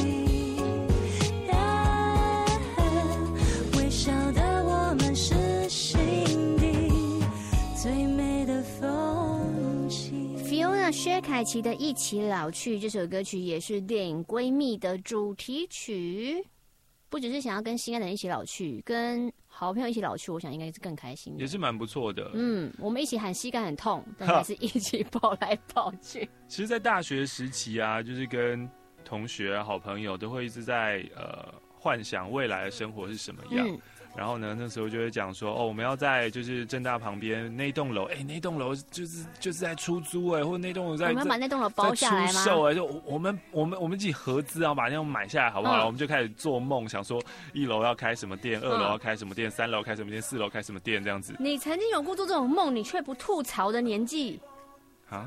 微笑的我们是心底最美的风景。 Fiona 薛凯琪的《一起老去》这首歌曲也是电影《闺蜜》的主题曲。不只是想要跟心爱的人一起老去，跟好朋友一起老去，我想应该是更开心的， 也是蛮不错的。 嗯，我们一起喊膝盖很痛，但还是一起抱来抱去。 其实，在大学时期啊，就是跟同学、好朋友都会一直在呃幻想未来的生活是什么样。嗯，然后呢，那时候就会讲说，哦，我们要在就是政大旁边那栋楼，哎，那栋楼就是就是在出租哎，或者那栋楼在我们要把那栋楼包下来吗？ 出售哎，就我们我们我们自己合资啊，把那栋买下来好不好？嗯、我们就开始做梦，想说一楼要开什么店，二楼要开什么店，三楼开什么店，四楼开什么店这样子。 你曾经有过做这种梦，你却不吐槽的年纪啊？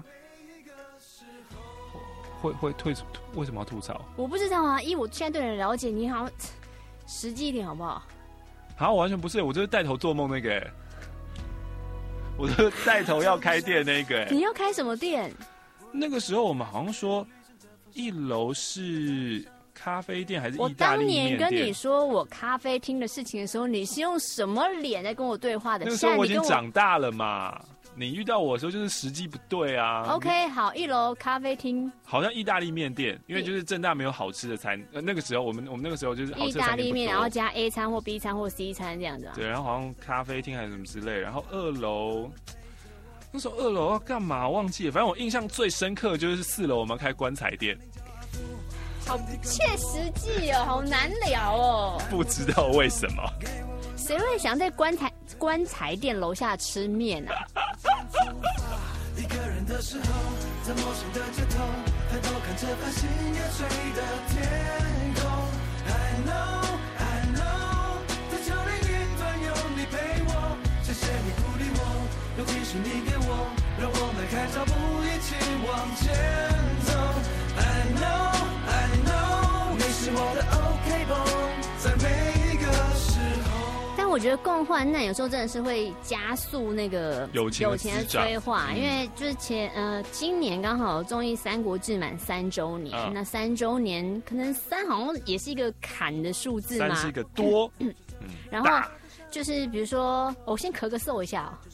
会会退为什么要吐槽？ 我不知道啊，依我现在对人了解，你好像实际一点好不好？ 好，完全不是，我就是带头做梦那个，我就是带头要开店那个。 你要开什么店？ 那个时候我们好像说，一楼是咖啡店还是我意大利面店？ 当年跟你说我咖啡厅的事情的时候，你是用什么脸在跟我对话的？ 那个时候我已经长大了嘛。你遇到我的时候就是时机不对啊。 OK， 好，一楼咖啡厅， 好像意大利面店，因为就是政大没有好吃的餐，呃，那个时候我们我们那个时候就是好吃的餐意大利面，然后加 A 餐或 B 餐或 C 餐这样子、啊。 对，然后好像咖啡厅还是什么之类，然后二楼那时候二楼要干嘛忘记了，反正我印象最深刻的就是四楼我们要开棺材店。 好不切实际哦，好难聊哦。 不知道为什么。 谁会想在棺材棺材店楼下吃面啊？ 一个人的时候，在陌生的街头，抬头看着繁星夜垂的天空。I know, I know， 在桥另一端有你陪我，谢谢你鼓励我，尤其是你给我，让我迈开脚步一起往前走。I know, I know， 你是我的 OK 绷，在每一个时候。 但我觉得共患难有时候真的是会加速那个友情的催化，嗯、因为就是前呃今年刚好综艺《三国志》满三周年，啊、那三周年可能三好像也是一个坎的数字嘛， 三是一个多， 嗯嗯，然后就是比如说，我先咳个嗽一下哦。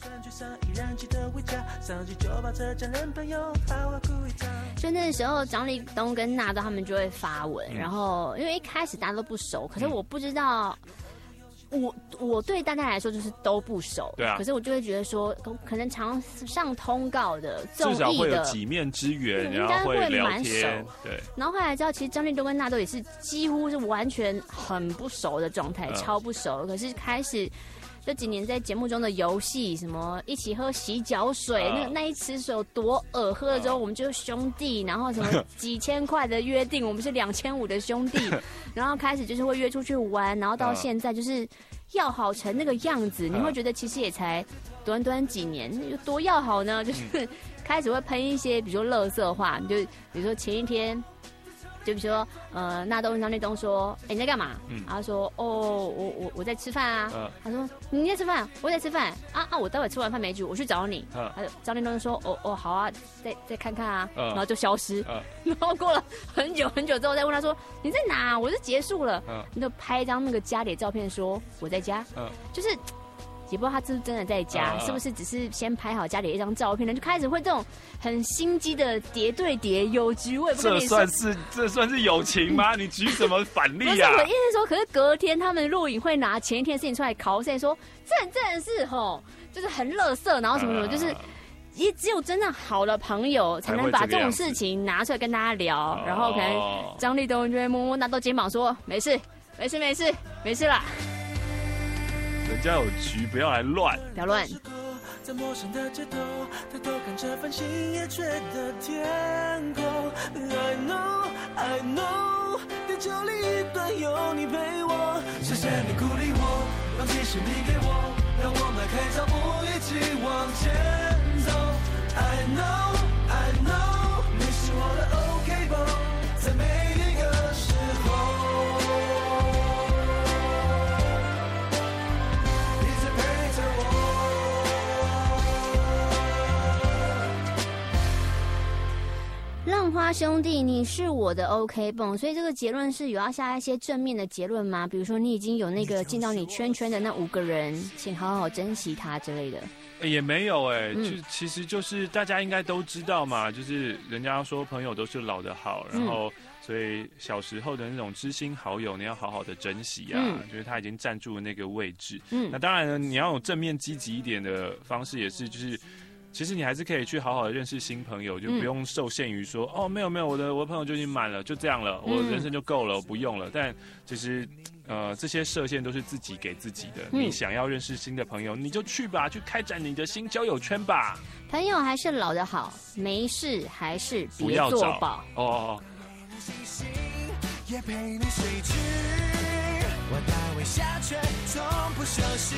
就那时候，张立东跟纳豆他们就会发文，嗯、然后因为一开始大家都不熟，可是我不知道。我我对大家来说就是都不熟， 对啊。 可是我就会觉得说，可能常上通告的、综艺的， 至少会有几面之缘，然后会聊天，对。 然后后来知道，其实张立东跟纳豆也是几乎是完全很不熟的状态，嗯、超不熟。可是开始这几年在节目中的游戏，什么一起喝洗脚水，嗯、那那一池水有多恶，喝了之后我们就是兄弟，然后什么几千块的约定，我们是两千五的兄弟。然后开始就是会约出去玩，然后到现在就是要好成那个样子，嗯、你会觉得其实也才短短几年，有多要好呢？就是开始会喷一些，比如说垃圾话，就比如说前一天，就比如说呃，纳豆跟张立东说，哎、欸、你在干嘛？嗯、他说哦，我我我在吃饭啊。嗯、他说你在吃饭，我在吃饭啊啊，我待会吃完饭没去，我去找你。嗯、他张立东说哦哦好啊，再再看看啊，嗯、然后就消失。嗯、然后过了很久很久之后再问他说你在哪？我就结束了。嗯、你就拍一张那个家里的照片说我在家。嗯、就是也不知道他是不是真的在家， 啊是不是只是先拍好家里的一张照片呢？就开始会这种很心机的叠对叠，有局我也不跟这你说。 算是这算是友情吗？你举什么反例啊？ 不是我意思是说，可是隔天他们录影会拿前一天的事情出来考试，说这真的是吼，就是很垃圾，然后什么什么， 啊就是也只有真正好的朋友才能把这种事情拿出来跟大家聊，然后可能张立东就会摸摸纳豆肩膀说没事没事没事没事啦。 人家有局，不要来乱， 不要乱。 在陌生的街头，抬头看着繁星夜缺的天空。I know, I know， 地球另一端有你陪我。谢谢你鼓励我，勇气是你给我，让我迈开脚步一起往前走。I know, I know， 你是我的 OK 绷，在每一个时候。 浪花兄弟，你是我的 OK 泵，所以这个结论是有要下一些正面的结论吗？比如说你已经有那个进到你圈圈的那五个人，请好好珍惜他之类的。 也没有哎、欸， 嗯、 就其实就是大家应该都知道嘛，就是人家说朋友都是老的好，然后所以小时候的那种知心好友，你要好好的珍惜啊，嗯、就是他已经占住了那个位置。嗯，那当然呢，你要有正面积极一点的方式，也是就是。其实你还是可以去好好的认识新朋友，就不用受限于说、嗯、哦没有没有我的我的朋友就已经满了，就这样了，我人生就够了，我不用了。但其实呃这些设限都是自己给自己的。嗯、你想要认识新的朋友，你就去吧，去开展你的新交友圈吧。 朋友还是老的好，没事还是别作保。 哦哦哦。 也陪你睡去，我的微笑却从不休息。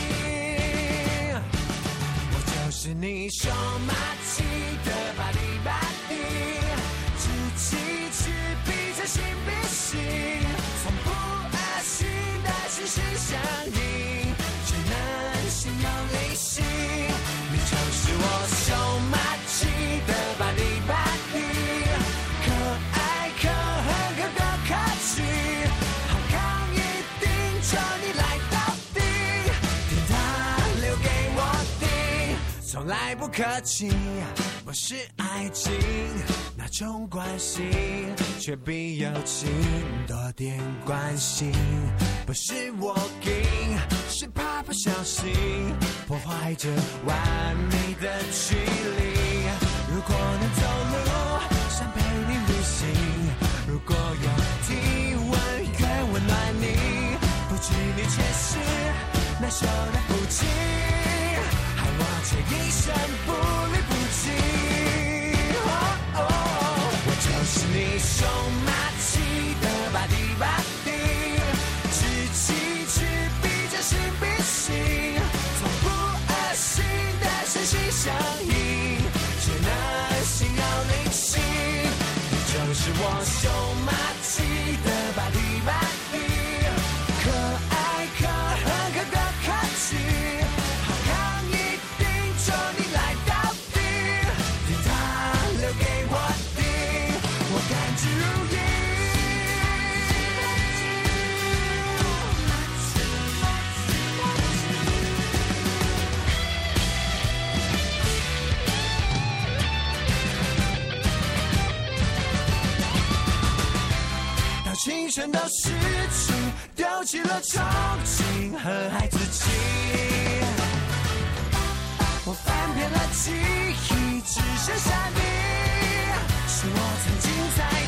是你手马起的巴黎巴黎，知己知彼，这心比心，从不爱惜的心心相印，只能心有灵犀。你就是我手马起的巴黎巴黎，可爱可恨可歌可泣，好康一定求你来到底，听他留给我的。从来不客气，不是爱情那种关系，却比友情多点关心。不是我给，是怕不小心破坏这完美的距离。如果能走路，想陪你旅行；如果有体温，愿温暖你。不知你却是难受的不羁。我却一生不离不弃，哦哦，我就是你手马起的巴黎巴黎，知己知彼，这心比心，从不恶心的心心相印，只能心有灵犀。你就是我手马起的巴黎巴黎，可爱可恨可歌可泣。青春都失去，丢弃了憧憬和爱自己。我翻遍了记忆，只剩下你，是我曾精彩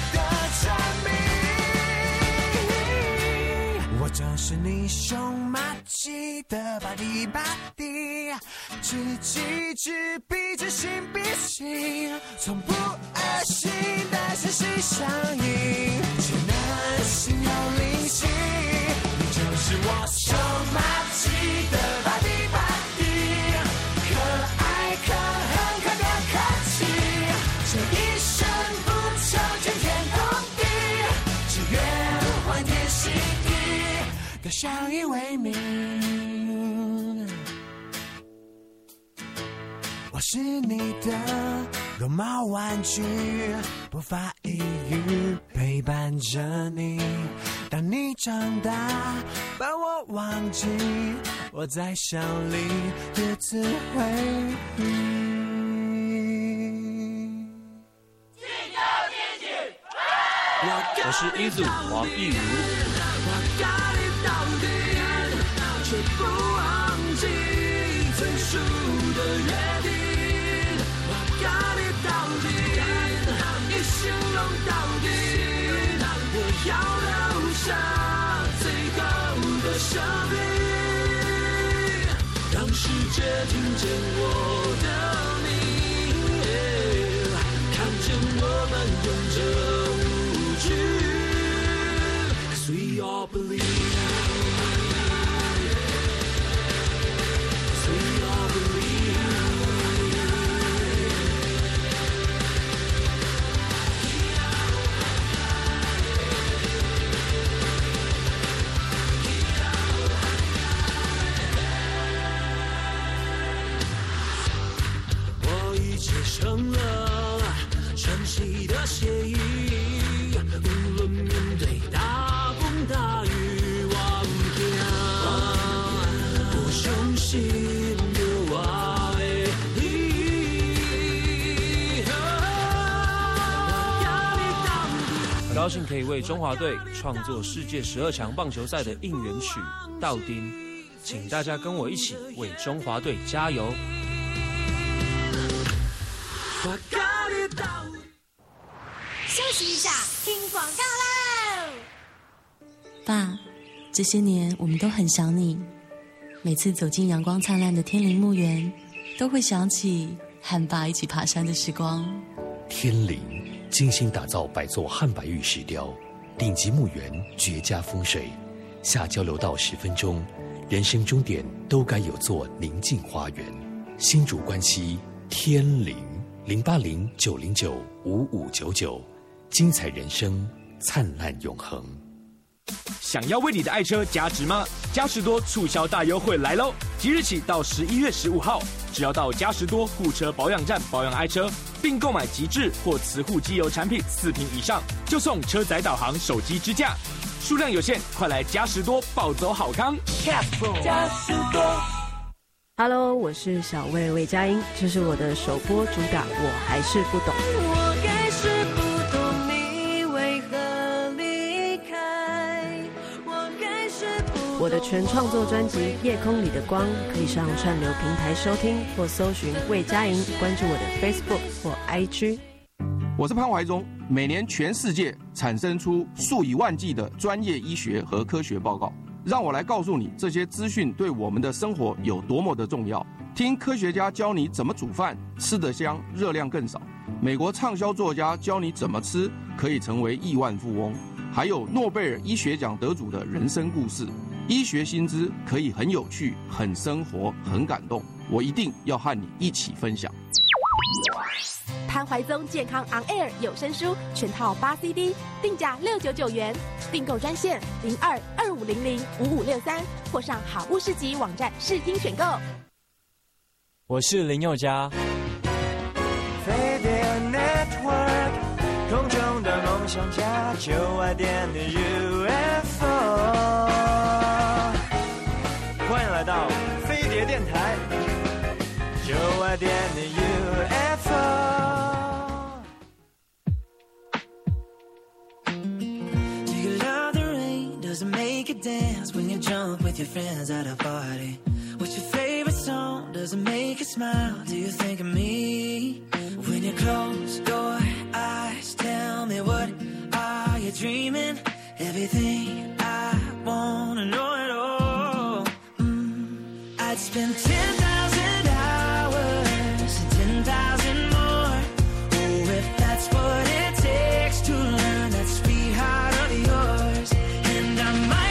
的证明。我就是你手马起的巴黎巴黎，知己知彼，知心比心，从不恶心的心心相印，只能心有灵犀。你就是我手马起的巴黎巴黎，可爱可恨可歌可泣，这一生不求惊天动地，只愿欢天喜地的相依为命。我是你的绒毛玩具，不发一语陪伴着你， 当你长大，把我忘记，我在想里独自回忆。 我是一组黄义儒。 我咖喱到底，却不忘记最初的约定。我咖喱到底，一心弄到底，我要留下最后的生命，让世界听见我的名，看见我们拥着，'cause we all believe.'Cause we all believe. 我已结成了晨曦的协议。无论面对大风大雨，往前，我相信的爱你。 很高兴可以为中华队创作世界十二强棒球赛的应援曲《道丁》，请大家跟我一起为中华队加油。 休息一下，听广告喽！ 爸，这些年我们都很想你。每次走进阳光灿烂的天林墓园，都会想起和爸一起爬山的时光。 天林精心打造百座汉白玉石雕，顶级墓园，绝佳风水。下交流道十分钟，人生终点都该有座宁静花园。新竹关西天林零八零九零九五五九九。精彩人生，灿烂永恒。 想要为你的爱车加值吗？嘉实多促销大优惠来喽！即日起到十一月十五号，只要到嘉实多护车保养站保养爱车，并购买极致或磁护机油产品四瓶以上，就送车载导航手机支架。数量有限，快来嘉实多暴走好康！嘉实多。 Hello， 我是小魏魏佳音，这是我的首播主打《我还是不懂》。 我该是不懂你为何离开，我该是不懂。 我的全创作专辑《夜空里的光》可以上串流平台收听，或搜寻魏佳音，关注我的 Facebook 或 I G。 我是潘怀忠。每年全世界产生出数以万计的专业医学和科学报告，让我来告诉你这些资讯对我们的生活有多么的重要。听科学家教你怎么煮饭，吃得香，热量更少。美国畅销作家教你怎么吃可以成为亿万富翁。还有诺贝尔医学奖得主的人生故事。医学新知可以很有趣、很生活、很感动。我一定要和你一起分享。 潘怀宗健康 On Air 有声书全套八 C D， 定价六九九元，订购专线零二二五零零五五六三，或上好物市集网站试听选购。 我是林宥嘉。 飞碟 Network， 空中的梦想家，就爱点你 U F O。欢迎来到飞碟电台，就爱点你 U F O。Make you dance when you jump with your friends at a party. What's your favorite song? Does it make you smile? Do you think of me? When you close your eyes, tell me what are you dreaming? Everything I wanna know it all. Mm, I'd spend ten thousand hours, ten thousand more. Oh, if that's what it takes to learn that sweetheart of yours. And I might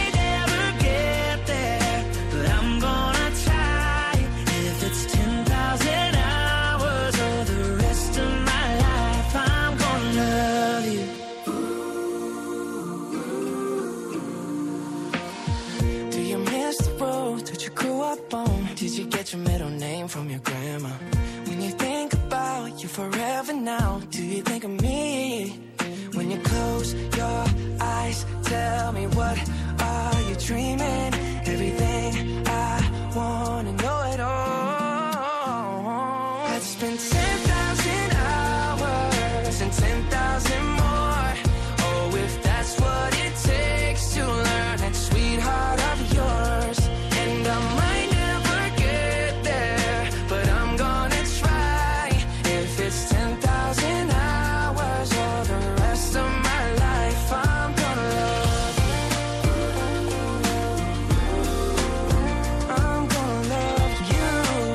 Did you get your middle name from your grandma? When you think about you forever now, do you think of me? When When you close your eyes, tell me what are you dreaming? Everything I wanna know it all. I'd spend ten thousand hours and ten thousand more. Oh, if that's what it takes to learn that sweetheart of yours. And I might never get there, but I'm gonna try. If it's ten thousand hours or the rest of my life, I'm gonna love you. I'm gonna love you.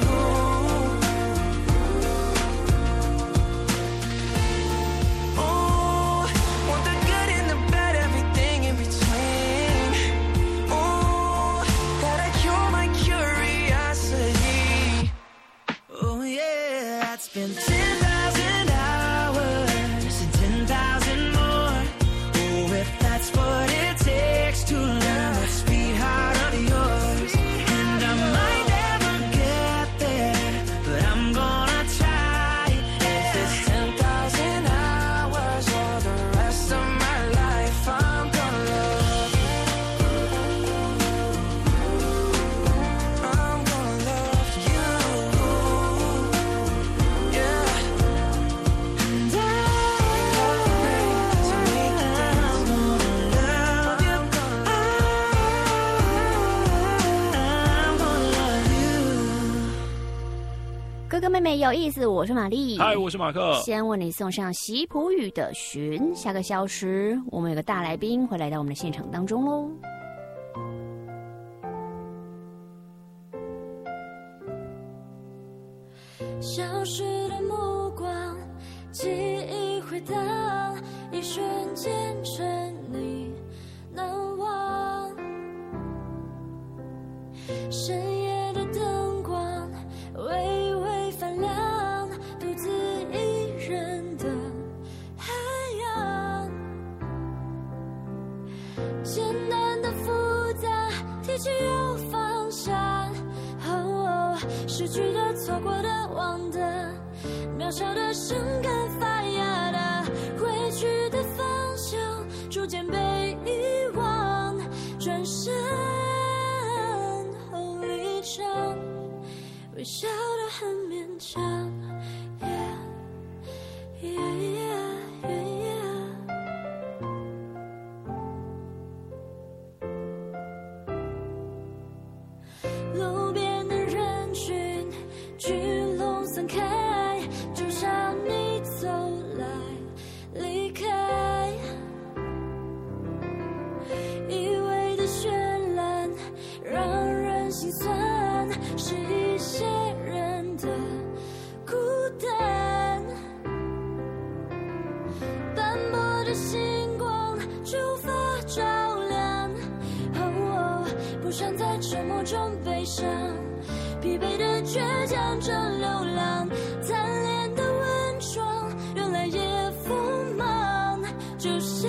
Oh, want the good and the bad, everything in between. Oh, gotta cure my curiosity. Oh yeah, I'd spend ten thousand hours and ten thousand more. Oh, if that's what it takes to learn that sweetheart of yours. And I might never get there, but I'm gonna try. If it's ten thousand hours or the rest of my life, I'm gonna love you. I'm gonna love you. Yeah. And I to make it I'm gonna love you. I'm gonna love you. 哥哥妹妹有意思，我是玛丽。 嗨，我是马克。 先为你送上习普语的寻，下个小时我们有个大来宾会来到我们的现场当中喽。 消失的目光，记忆回荡，一瞬间沉溺难忘。深夜的灯光微微泛亮，独自一人的海洋。简单的复杂，提起有方向。哦，失去的、错过的、忘的，渺小的、生根发芽的，回去的方向逐渐被遗忘，转身后离场，微笑得很勉强。Yeah, yeah, yeah, yeah, yeah. 路边的人群聚拢散开，就像你走来离开，以为的绚烂让人心酸，是一些人的孤单。斑驳的星光却无法照亮，哦，不想在沉默中悲伤，疲惫的倔强着流浪，贪恋的温床，原来也锋芒，就像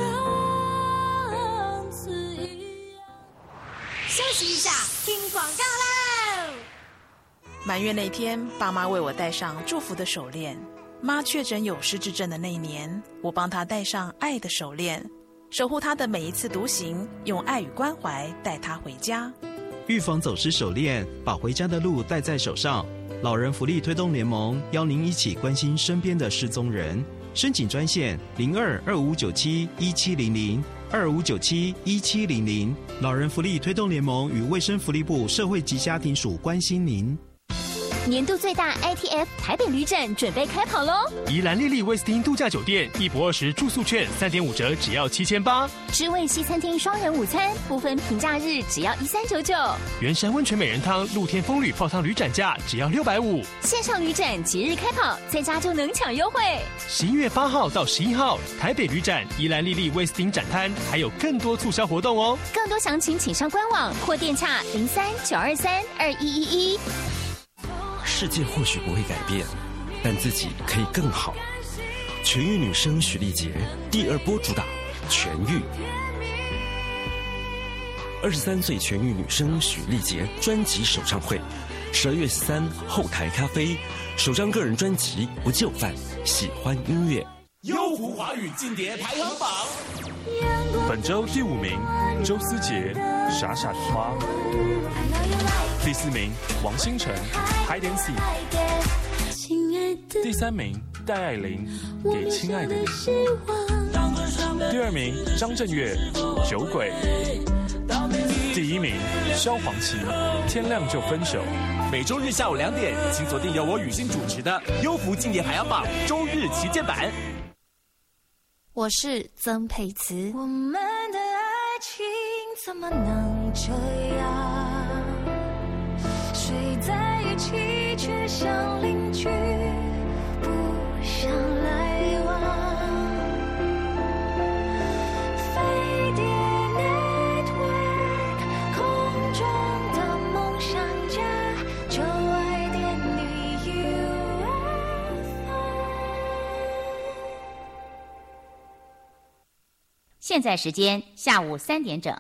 刺一样。 休息一下，听广告喽。 满月那天，爸妈为我戴上祝福的手链。妈确诊有失智症的那年，我帮她戴上爱的手链，守护她的每一次独行，用爱与关怀带她回家。 预防走失手链，把回家的路带在手上。老人福利推动联盟邀您一起关心身边的失踪人。申请专线零二二五九七一七零零二五九七一七零零。老人福利推动联盟与卫生福利部社会及家庭署关心您。 年度最大 I T F 台北旅展准备开跑喽！ 宜兰丽丽威斯汀度假酒店一博二十住宿券三点五折，只要七千八。 知味西餐厅双人午餐不分平假日，只要一三九九。 圆山温泉美人汤露天风吕泡汤旅展价只要六百五。 线上旅展即日开跑，在家就能抢优惠。 十一月八号到十一号，台北旅展宜兰丽丽威斯汀展摊还有更多促销活动哦。 更多详情请上官网或电洽零三九二三二一一一。 世界或许不会改变，但自己可以更好。全域女生许丽杰第二波主打全域。二十三岁全域女生许丽杰专辑首唱会，十二月十三后台咖啡首张个人专辑不就范，喜欢音乐。 优福华语劲碟排行榜。 本周第五名，周思杰《傻傻的花》。第四名，王星辰《Hide and Seek》。第三名，戴爱玲《给亲爱的你》。第二名，张震岳《酒鬼》。第一名，萧煌奇《天亮就分手》。 每周日下午两点，请锁定由我雨欣主持的优福劲碟排行榜周日旗舰版。 我是曾沛慈。 我们的爱情怎么能这样？睡在一起却像邻居，不想来往。飞碟 Network 空中的梦想家，就爱点你 U F O。 现在时间下午三点整。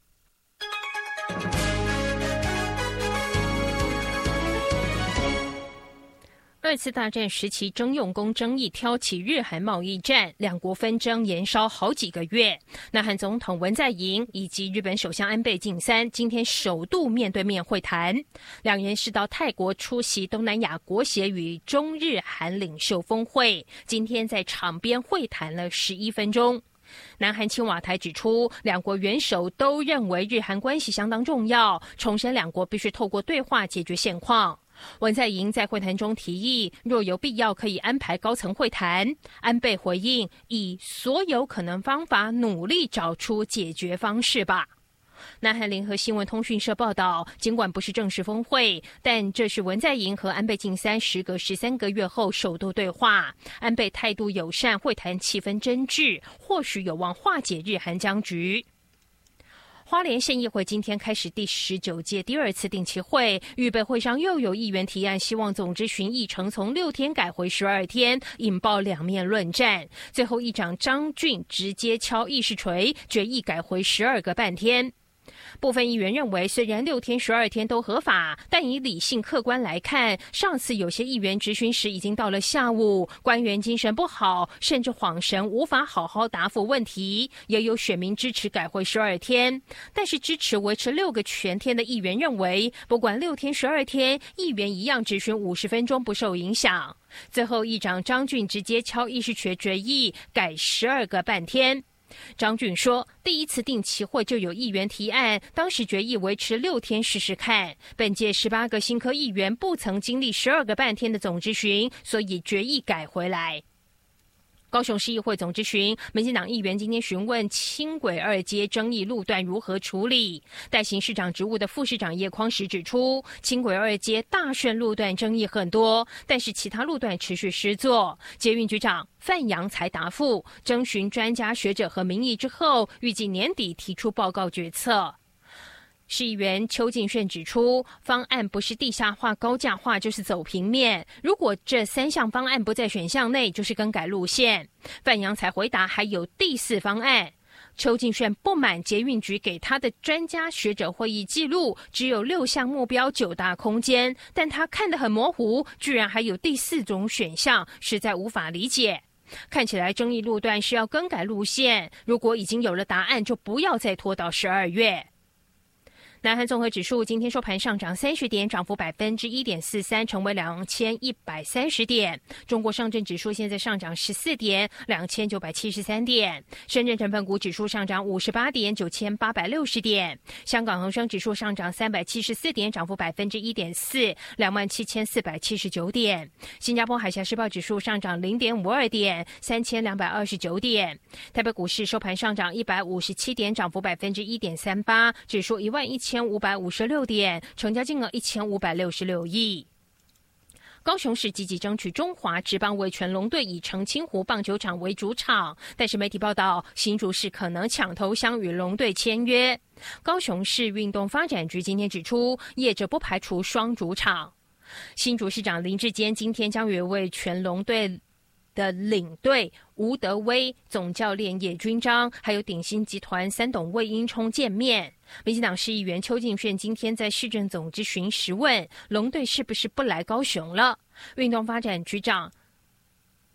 二次大战时期征用工争议挑起日韩贸易战，两国纷争延烧好几个月。南韩总统文在寅以及日本首相安倍晋三今天首度面对面会谈，两人是到泰国出席东南亚国协与中日韩领袖峰会，今天在场边会谈了十一分钟。南韩青瓦台指出，两国元首都认为日韩关系相当重要，重申两国必须透过对话解决现况。文在寅在会谈中提议，若有必要可以安排高层会谈。安倍回应，以所有可能方法努力找出解决方式吧。南韩联合新闻通讯社报道，尽管不是正式峰会，但这是文在寅和安倍晋三时隔十三个月后首度对话。安倍态度友善，会谈气氛真挚，或许有望化解日韩僵局。花莲县议会今天开始第十九届第二次定期会，预备会上又有议员提案，希望总质询议程从六天改回十二天，引爆两面论战。最后议长张俊直接敲议事锤，决议改回十二个半天。部分议员认为，虽然六天、十二天都合法，但以理性客观来看，上次有些议员质询时已经到了下午，官员精神不好，甚至恍神，无法好好答复问题。也有选民支持改回十二天，但是支持维持六个全天的议员认为，不管六天、十二天，议员一样质询五十分钟不受影响。最后，议长张俊直接敲议事锤决议改十二个半天。张俊说，第一次定期会就有议员提案，当时决议维持六天试试看。本届十八个新科议员不曾经历十二个半天的总质询，所以决议改回来。高雄市议会总质询，民进党议员今天询问轻轨二街争议路段如何处理。代行市长职务的副市长叶匡时指出，轻轨二街大顺路段争议很多，但是其他路段持续施作。捷运局长范扬才答复，征询专家学者和民意之后，预计年底提出报告决策。市议员邱敬炫指出，方案不是地下化、高架化，就是走平面。如果这三项方案不在选项内，就是更改路线。范扬才回答还有第四方案。邱敬炫不满捷运局给他的专家学者会议记录只有六项目标、九大空间，但他看得很模糊，居然还有第四种选项，实在无法理解。看起来争议路段是要更改路线，如果已经有了答案，就不要再拖到十二月。南韩综合指数今天收盘上涨三十点，涨幅百分之一点四三，成为两千一百三十点。中国上证指数现在上涨十四点，两千九百七十三点。深圳成分股指数上涨五十八点，九千八百六十点。香港恒生指数上涨三百七十四点，涨幅百分之一点四，两万七千四百七十九点。新加坡海峡时报指数上涨零点五二点，三千两百二十九点。台北股市收盘上涨一百五十七点，涨幅百分之一点三八，指数一万一千。一千五百五十六点，成交金额一千五百六十六亿。高雄市积极争取中华职棒为全龙队以澄清湖棒球场为主场，但是媒体报道，新竹市可能抢头香与龙队签约。高雄市运动发展局今天指出，业者不排除双主场。新竹市长林志坚今天将与为全龙队的领队吴德威、总教练叶君璋，还有鼎新集团三董魏英冲见面。民进党市议员邱敬炫今天在市政总质询时问，龙队是不是不来高雄了？运动发展局长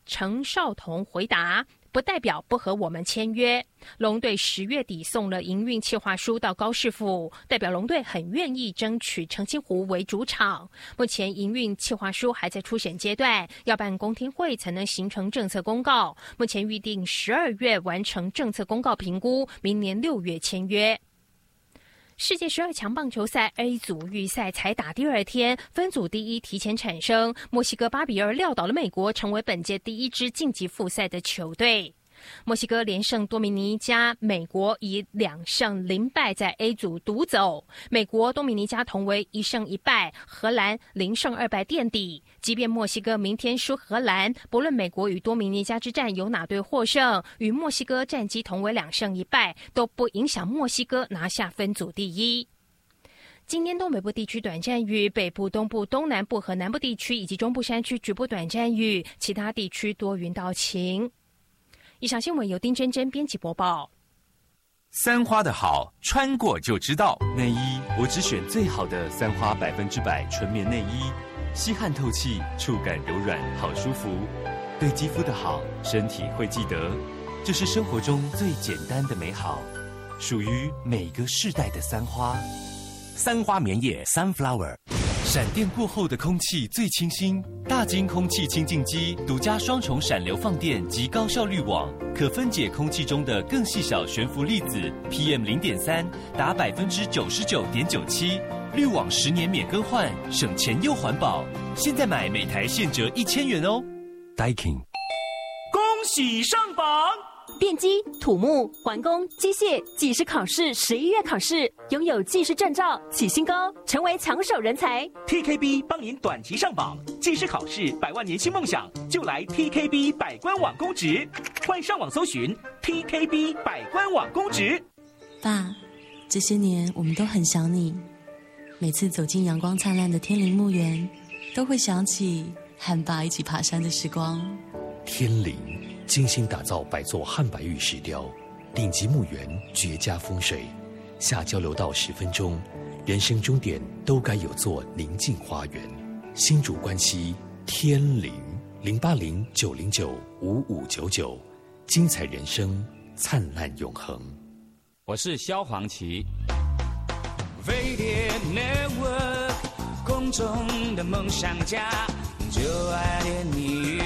程少彤回答，不代表不和我们签约。龙队十月底送了营运企划书到高市府，代表龙队很愿意争取澄清湖为主场。目前营运企划书还在初审阶段，要办公听会才能形成政策公告。目前预定十二月完成政策公告评估，明年六月签约。世界十二强棒球赛 A 组预赛才打第二天，分组第一提前产生，墨西哥八比二撂倒了美国，成为本届第一支晋级复赛的球队。墨西哥连胜多米尼加，美国以两胜零败在 A 组独走。美国、多米尼加同为一胜一败，荷兰零胜二败垫底。即便墨西哥明天输荷兰，不论美国与多米尼加之战有哪队获胜，与墨西哥战绩同为两胜一败，都不影响墨西哥拿下分组第一。今天东北部地区短暂雨，北部、东部、东南部和南部地区以及中部山区局部短暂雨，其他地区多云到晴。以上新闻由丁真真编辑播报。 三花的好，穿过就知道。内衣我只选最好的三花百分之百纯棉内衣，吸汗透气，触感柔软，好舒服。对肌肤的好，身体会记得。这是生活中最简单的美好，属于每个世代的三花。三花棉叶 Sunflower。闪电过后的空气最清新，大金空气清净机独家双重闪流放电及高效滤网，可分解空气中的更细小悬浮粒子 P M 零点三 达百分之九十九点九七，滤网十年免更换，省钱又环保。现在买每台现折一千元哦。Daikin， 恭喜上榜！电机、土木、环工、机械、技师考试十一月考试，拥有技师证照，起薪高，成为抢手人才。 T K B 帮您短期上榜，技师考试百万年薪梦想，就来 T K B 百官网公职，快上网搜寻 T K B 百官网公职。 爸，这些年我们都很想你，每次走进阳光灿烂的天林墓园，都会想起和爸一起爬山的时光。 天林精心打造百座汉白玉石雕，顶级墓园，绝佳风水，下交流道十分钟，人生终点都该有座宁静花园。新竹关西天林零八零九零九五五九九，精彩人生，灿烂永恒。 我是萧煌奇。 飞碟 Network 公众的梦想家，就爱点你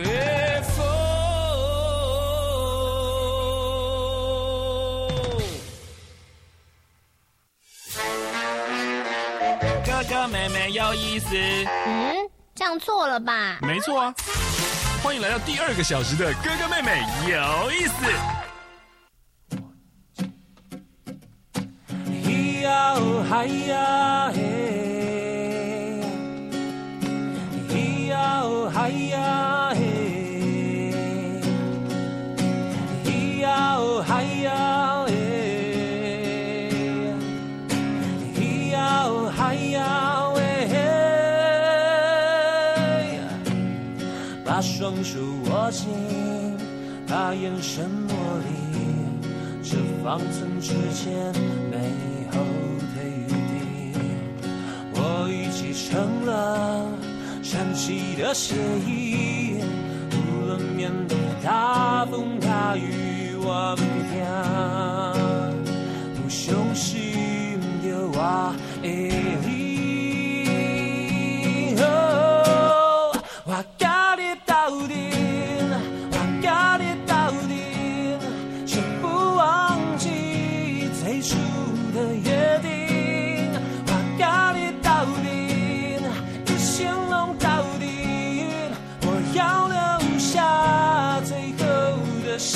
U F O。哥哥妹妹有意思。 嗯，这样错了吧？ 没错啊。欢迎来到第二个小时的哥哥妹妹有意思。 咿呀哦嗨呀嘿，咿呀哦嗨呀嘿，咿呀哦嗨呀嘿，咿呀哦嗨呀嘿，把双手握紧，把眼神磨砺，这方寸之间没后退余地，我已继承了长期的协议，无论面对大风大雨，我不怕，不相信的我会你，我家里到底，我家里到底，却不忘记最初的约定，我家里到底，一心弄到底，我要留下最后的胜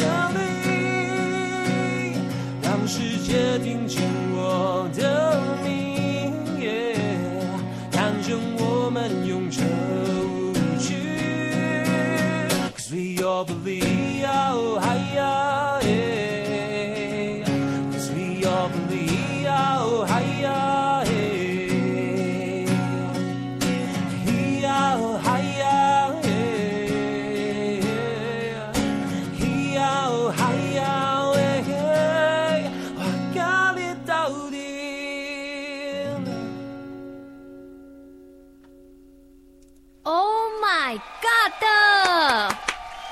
利，让世界听见我的名，看见我们永久无惧。Cause we all believe, oh, hi-ya, yeah. Cause we all believe, oh, hi-ya, yeah. Hi-ya, oh, hi-ya, yeah. Hi-ya, oh, hi-ya, yeah. 我家里到底。 Oh my God！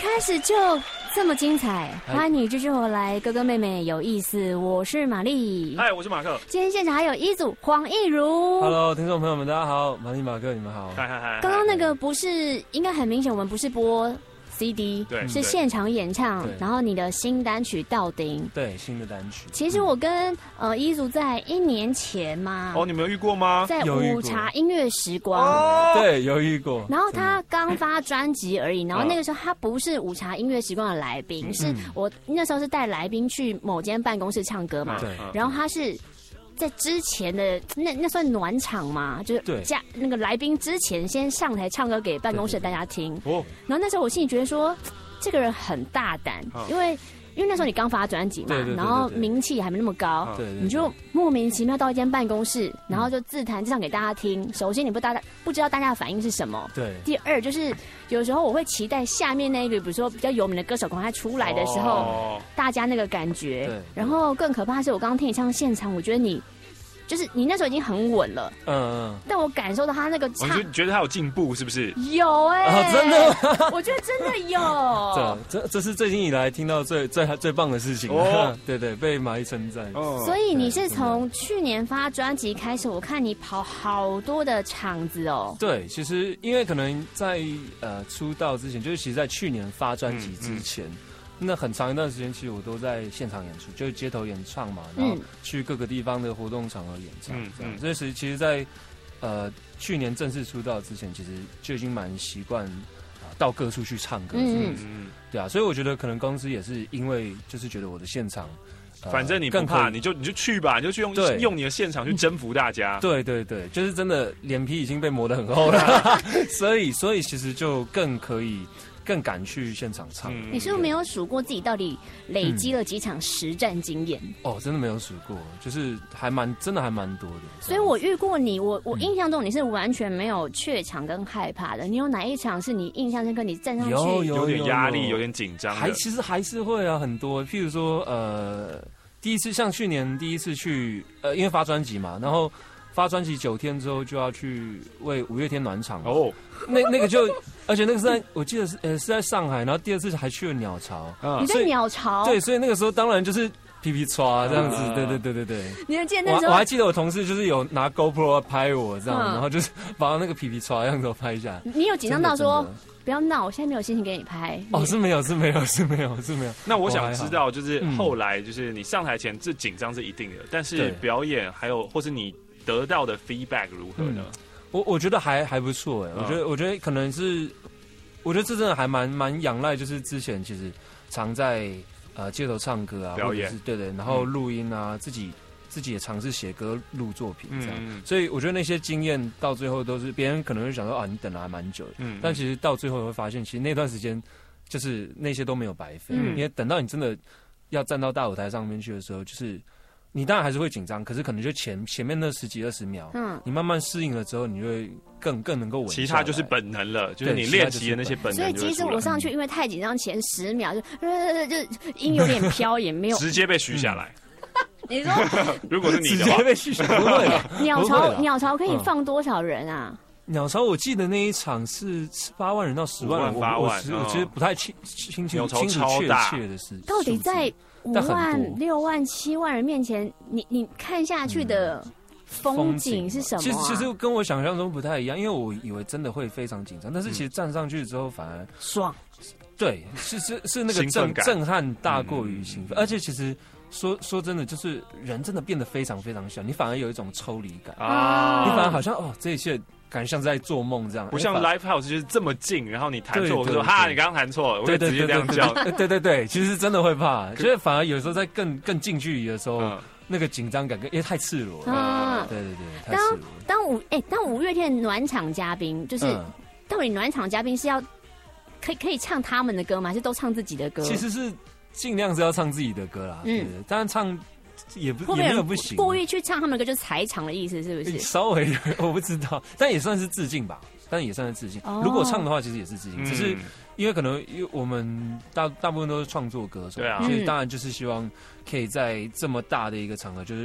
开始就这么精彩，欢迎你继续回来，哥哥妹妹有意思，我是玛丽， 嗨，我是马克。 今天现场还有一组黄义如 ，Hello， 听众朋友们，大家好，玛丽马克，你们好， 嗨嗨嗨。 刚刚那个不是，应该很明显，我们不是播C D， 对， 是现场演唱，然后你的新单曲《到顶》， 对，新的单曲。 其实我跟、嗯、呃一组在一年前嘛， 哦，你们有遇过吗？ 在午茶音乐时光， 哦、对，有遇过。 然后他刚发专辑而已，然后那个时候他不是午茶音乐时光的来宾，嗯、是我那时候是带来宾去某间办公室唱歌嘛， 对， 然后他是。在之前的那那算暖场嘛，就是加那个来宾之前先上台唱歌给办公室的大家听。哦，然后那时候我心里觉得说，这个人很大胆，哦、因为因为那时候你刚发专辑嘛，对对对对对，然后名气还没那么高，对对对对，你就莫名其妙到一间办公室，然后就自弹自唱给大家听。嗯、首先你不大家不知道大家的反应是什么，对。第二就是有时候我会期待下面那个，比如说比较有名的歌手，赶快出来的时候，哦、大家那个感觉。对。然后更可怕的是，我刚刚听你唱现场，我觉得你。就是你那时候已经很稳了，嗯嗯，但我感受到他那个唱， 我觉得他有进步，是不是？ 有哎、欸哦，真的， 我觉得真的有。 这这这是最近以来听到最最最棒的事情哦，对对，被玛丽称赞。 哦，所以你是从去年发专辑开始，我看你跑好多的场子哦。 对，其实因为可能在呃出道之前，就是其实在去年发专辑之前。嗯嗯那很长一段时间，其实我都在现场演出，就是街头演唱嘛，然后去各个地方的活动场合演唱，这样。这是其实在，在呃去年正式出道之前，其实就已经蛮习惯啊到各处去唱歌，嗯嗯，对啊，所以我觉得可能公司也是因为就是觉得我的现场， 呃、反正你不怕，你就你就去吧，你就去用用你的现场去征服大家。 对对对，就是真的脸皮已经被磨得很厚了，所以所以其实就更可以。更敢去现场唱。 你是不是没有数过自己到底累积了几场实战经验？ 嗯、哦，真的没有数过，就是还蛮真的还蛮多的。 所以我遇过你，我我印象中你是完全没有怯场跟害怕的。你有哪一场是你印象深刻？你站上去有有有点压力，有点紧张， 还其实还是会啊，很多。譬如说，呃，第一次像去年第一次去，呃，因为发专辑嘛，然后。发专辑九天之后就要去为五月天暖场哦，那那个就，而且那个是在我记得是呃是在上海，然后第二次还去了鸟巢。 你在鸟巢？ 对，所以那个时候当然就是皮皮唰这样子，对对对对对。 你还记得那时候？ 我还记得我同事就是有拿 GoPro 拍我这样，嗯、然后就是把那个皮皮唰样子都拍下来。 你有紧张到说？不要闹！我现在没有心情给你拍。 哦，是没有，是没有，是没有，是没有。 那我想知道，就是后来，就是你上台前这紧张是一定的，但是表演还有或是你得到的 feedback 如何呢？嗯、 我我觉得还还不错哎，嗯、我觉得我觉得可能是，我觉得这真的还蛮蛮仰赖，就是之前其实常在呃街头唱歌啊， 表演或者是对对，然后录音啊，嗯、自己。自己也尝试写歌、录作品这样，嗯、所以我觉得那些经验到最后都是别人可能会想说啊，你等了还蛮久的，嗯、但其实到最后会发现，其实那段时间就是那些都没有白费，嗯、因为等到你真的要站到大舞台上面去的时候，就是你当然还是会紧张，可是可能就前前面那十几二十秒，嗯，你慢慢适应了之后，你就会更更能够稳。 其他就是本能了，就是你练习的那些本能。 所以其实我上去因为太紧张，前十秒就呃就音有点飘，也没有直接被许下来。 你说， 如果是你的话， 直接被续写不会了。 鸟巢鸟巢可以放多少人啊？ 鸟巢我记得那一场是八万人到十万人， 八万， 我其实不太清清楚清楚确切的是， 到底在五万、六万、七万人面前，你你看下去的风景是什么？ 其实其实跟我想象中不太一样，因为我以为真的会非常紧张，但是其实站上去之后反而爽。 对，是是是那个震震撼大过于兴奋，而且其实。说说真的，就是人真的变得非常非常小，你反而有一种抽离感啊！你反而好像哦，这一切感觉像是在做梦这样， 不像 live house 就是这么近，然后你弹错，我就说哈，你刚刚弹错，我会直接这样叫。 对对对，其实真的会怕，就是反而有时候在更更近距离的时候，那个紧张感因为太赤裸了。啊，对对对，太赤裸。 当五哎，当五月天暖场嘉宾，就是到底暖场嘉宾是要可以可以唱他们的歌吗？还是都唱自己的歌？ 其实是。尽量是要唱自己的歌啦，嗯，当然唱也不也没有不行。 故意去唱他们的歌就是踩场的意思，是不是？ 稍微我不知道，但也算是致敬吧，但也算是致敬。哦、如果唱的话，其实也是致敬，嗯、只是因为可能因为我们大大部分都是创作歌手，对啊，所以当然就是希望可以在这么大的一个场合，就是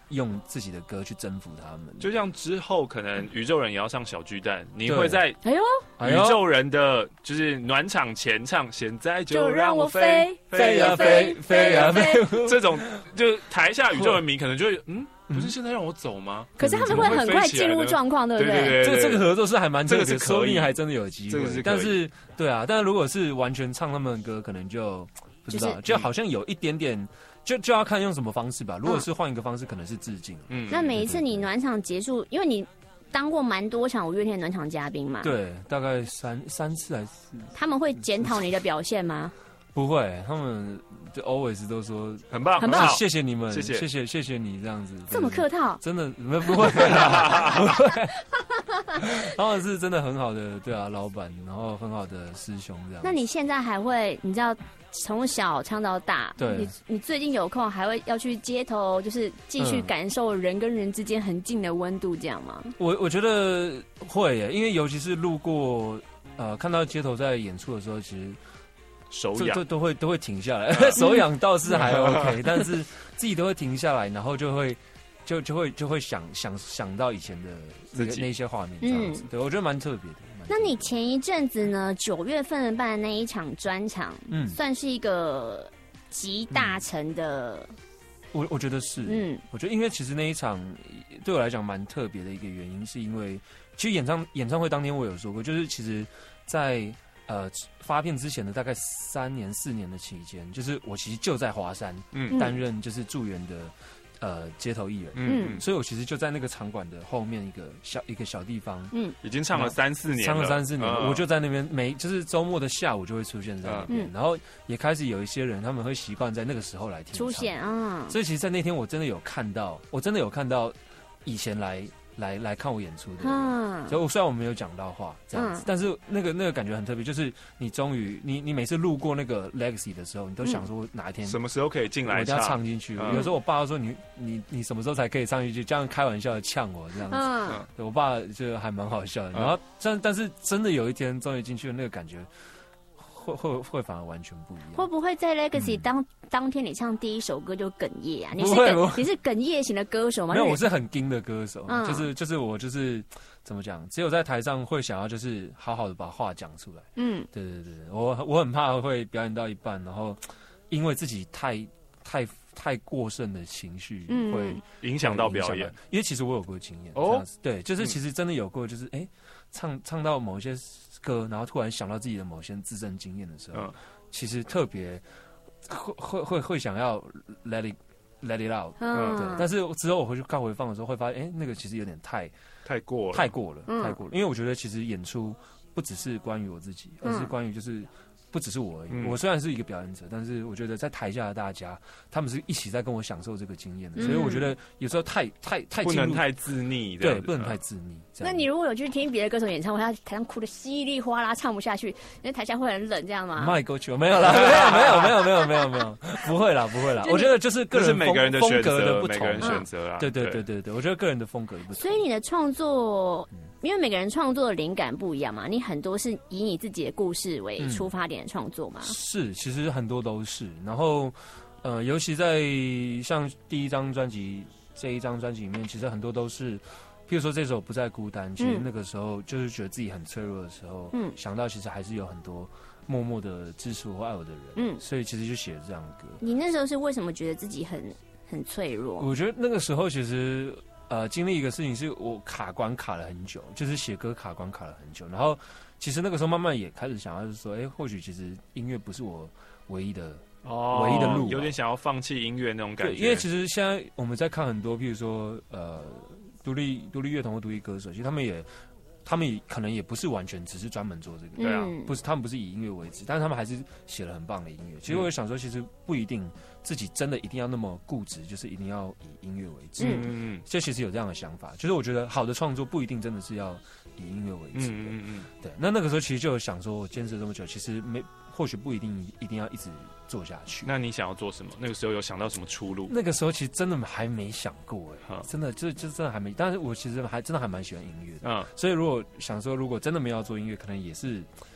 用自己的歌去征服他们。 就像之后可能宇宙人也要上小巨蛋，你会在哎呦宇宙人的就是暖场前唱，现在就让我飞飞呀飞飞呀飞， 这种就台下宇宙人迷可能就会嗯。不是现在让我走吗？ 可是他们会很快进入状况，对不对？ 对对对， 这个这个合作是还蛮这个是说不定还真的有机会。 这个是， 但是对啊，但是如果是完全唱他们的歌，可能就不知道，就, 就好像有一点点，就就要看用什么方式吧。如果是换一个方式，可能是致敬。 嗯，那每一次你暖场结束，因为你当过蛮多场五月天的暖场嘉宾嘛， 对，大概三三次还是四。 他们会检讨你的表现吗？ 不会，他们就 always 都说很棒， 很棒， 谢谢你们， 谢谢， 谢谢，谢谢你这样子， 这么客套， 真的不不会，不会，他们是真的很好的，对啊，老板，然后很好的师兄这样。 那你现在还会，你知道从小唱到大， 对， 你你最近有空还会要去街头，就是继续感受人跟人之间很近的温度，这样吗？ 嗯、我我觉得会耶，因为尤其是路过呃看到街头在演出的时候，其实。 手痒都都会都会停下来，手痒倒是还 OK， 但是自己都会停下来，然后就会就就会就会想想想到以前的那个那些画面，这样子，嗯、对我觉得蛮特别的。 那你前一阵子呢，九月份办的那一场专场，嗯，算是一个集大成的。嗯、 我我觉得是，嗯，我觉得因为其实那一场对我来讲蛮特别的一个原因，是因为其实演唱演唱会当天我有说过，就是其实在。呃，发片之前的大概三年四年的期间，就是我其实就在华山，嗯，担任就是驻园的呃街头艺人，嗯，所以我其实就在那个场馆的后面一个小一个小地方， 嗯，已经唱了三四年了， 唱了三四年，嗯、我就在那边每就是周末的下午就会出现在那边，嗯、然后也开始有一些人他们会习惯在那个时候来听出现啊， 所以其实，在那天我真的有看到，我真的有看到以前来。来来看我演出的，嗯，所以我虽然我没有讲到话这样子，嗯、但是那个那个感觉很特别，就是你终于你你每次路过那个 Legacy 的时候，你都想说哪一天、 嗯、什么时候可以进来唱， 我一定要唱进去。嗯、有时候我爸说你你你什么时候才可以唱进去，这样开玩笑的呛我这样子，嗯、我爸就还蛮好笑的。然后但但是真的有一天终于进去了，那个感觉。会会会反而完全不一样。 会不会在 Legacy 当、嗯、当天你唱第一首歌就哽咽啊？你是不会你是哽咽型的歌手吗？ 没有，我是很硬的歌手，嗯、就是就是我就是怎么讲，只有在台上会想要就是好好的把话讲出来。嗯，对对对，我我很怕会表演到一半，然后因为自己太太太过剩的情绪会影响到表演。 因为其实我有过经验哦，对，就是其实真的有过，就是哎、欸、唱唱到某些歌，然后突然想到自己的某些自身经验的时候，嗯、其实特别会会会会想要 let it let it out，嗯，对。但是之后我回去看回放的时候，会发现，哎、欸，那个其实有点太太过了， 太过了，嗯、太过了。因为我觉得其实演出不只是关于我自己，而是关于就是。不只是我而已，嗯、我虽然是一个表演者，但是我觉得在台下的大家，他们是一起在跟我享受这个经验的，嗯、所以我觉得有时候太太太不能太自溺， 对，不能太自溺。 那你如果有去听别的歌手演唱会，他台上哭得稀里哗啦，唱不下去，因为台下会很冷，这样吗？ 卖过去没有啦，没有没有没有没有没有没有，不会啦不会啦。我觉得就是个人每个人的风格的不同， 每个人选择啦。 对对对对对，我觉得个人的风格不同。 所以你的创作。因为每个人创作的灵感不一样嘛，你很多是以你自己的故事为出发点的创作嘛、 嗯。是，其实很多都是。然后，呃，尤其在像第一张专辑这一张专辑里面，其实很多都是，譬如说这首《不再孤单》，其实那个时候就是觉得自己很脆弱的时候，嗯，想到其实还是有很多默默的支持我、爱我的人，嗯，所以其实就写了这样的歌。 你那时候是为什么觉得自己很很脆弱？ 我觉得那个时候其实。呃，经历一个事情是我卡关卡了很久，就是写歌卡关卡了很久。然后，其实那个时候慢慢也开始想要，就是说，哎、欸，或许其实音乐不是我唯一的哦，唯一的路， 有点想要放弃音乐那种感觉。 因为其实现在我们在看很多，譬如说，呃，独立独立乐团或独立歌手，其实他们也。他们也可能也不是完全只是专门做这个，对啊，不是他们不是以音乐为主，但是他们还是写了很棒的音乐。其实我也想说，其实不一定自己真的一定要那么固执，就是一定要以音乐为主。嗯嗯，这其实有这样的想法，就是我觉得好的创作不一定真的是要以音乐为主的。嗯嗯嗯，对。那那个时候其实就有想说，我坚持这么久，其实没或许不一定一定要一直做下去。 那你想要做什么？那个时候有想到什么出路？ 那个时候其实真的还没想过哎、欸，真的就就真的还没。但是我其实还真的还蛮喜欢音乐的，嗯，所以如果想说如果真的没有要做音乐，可能也是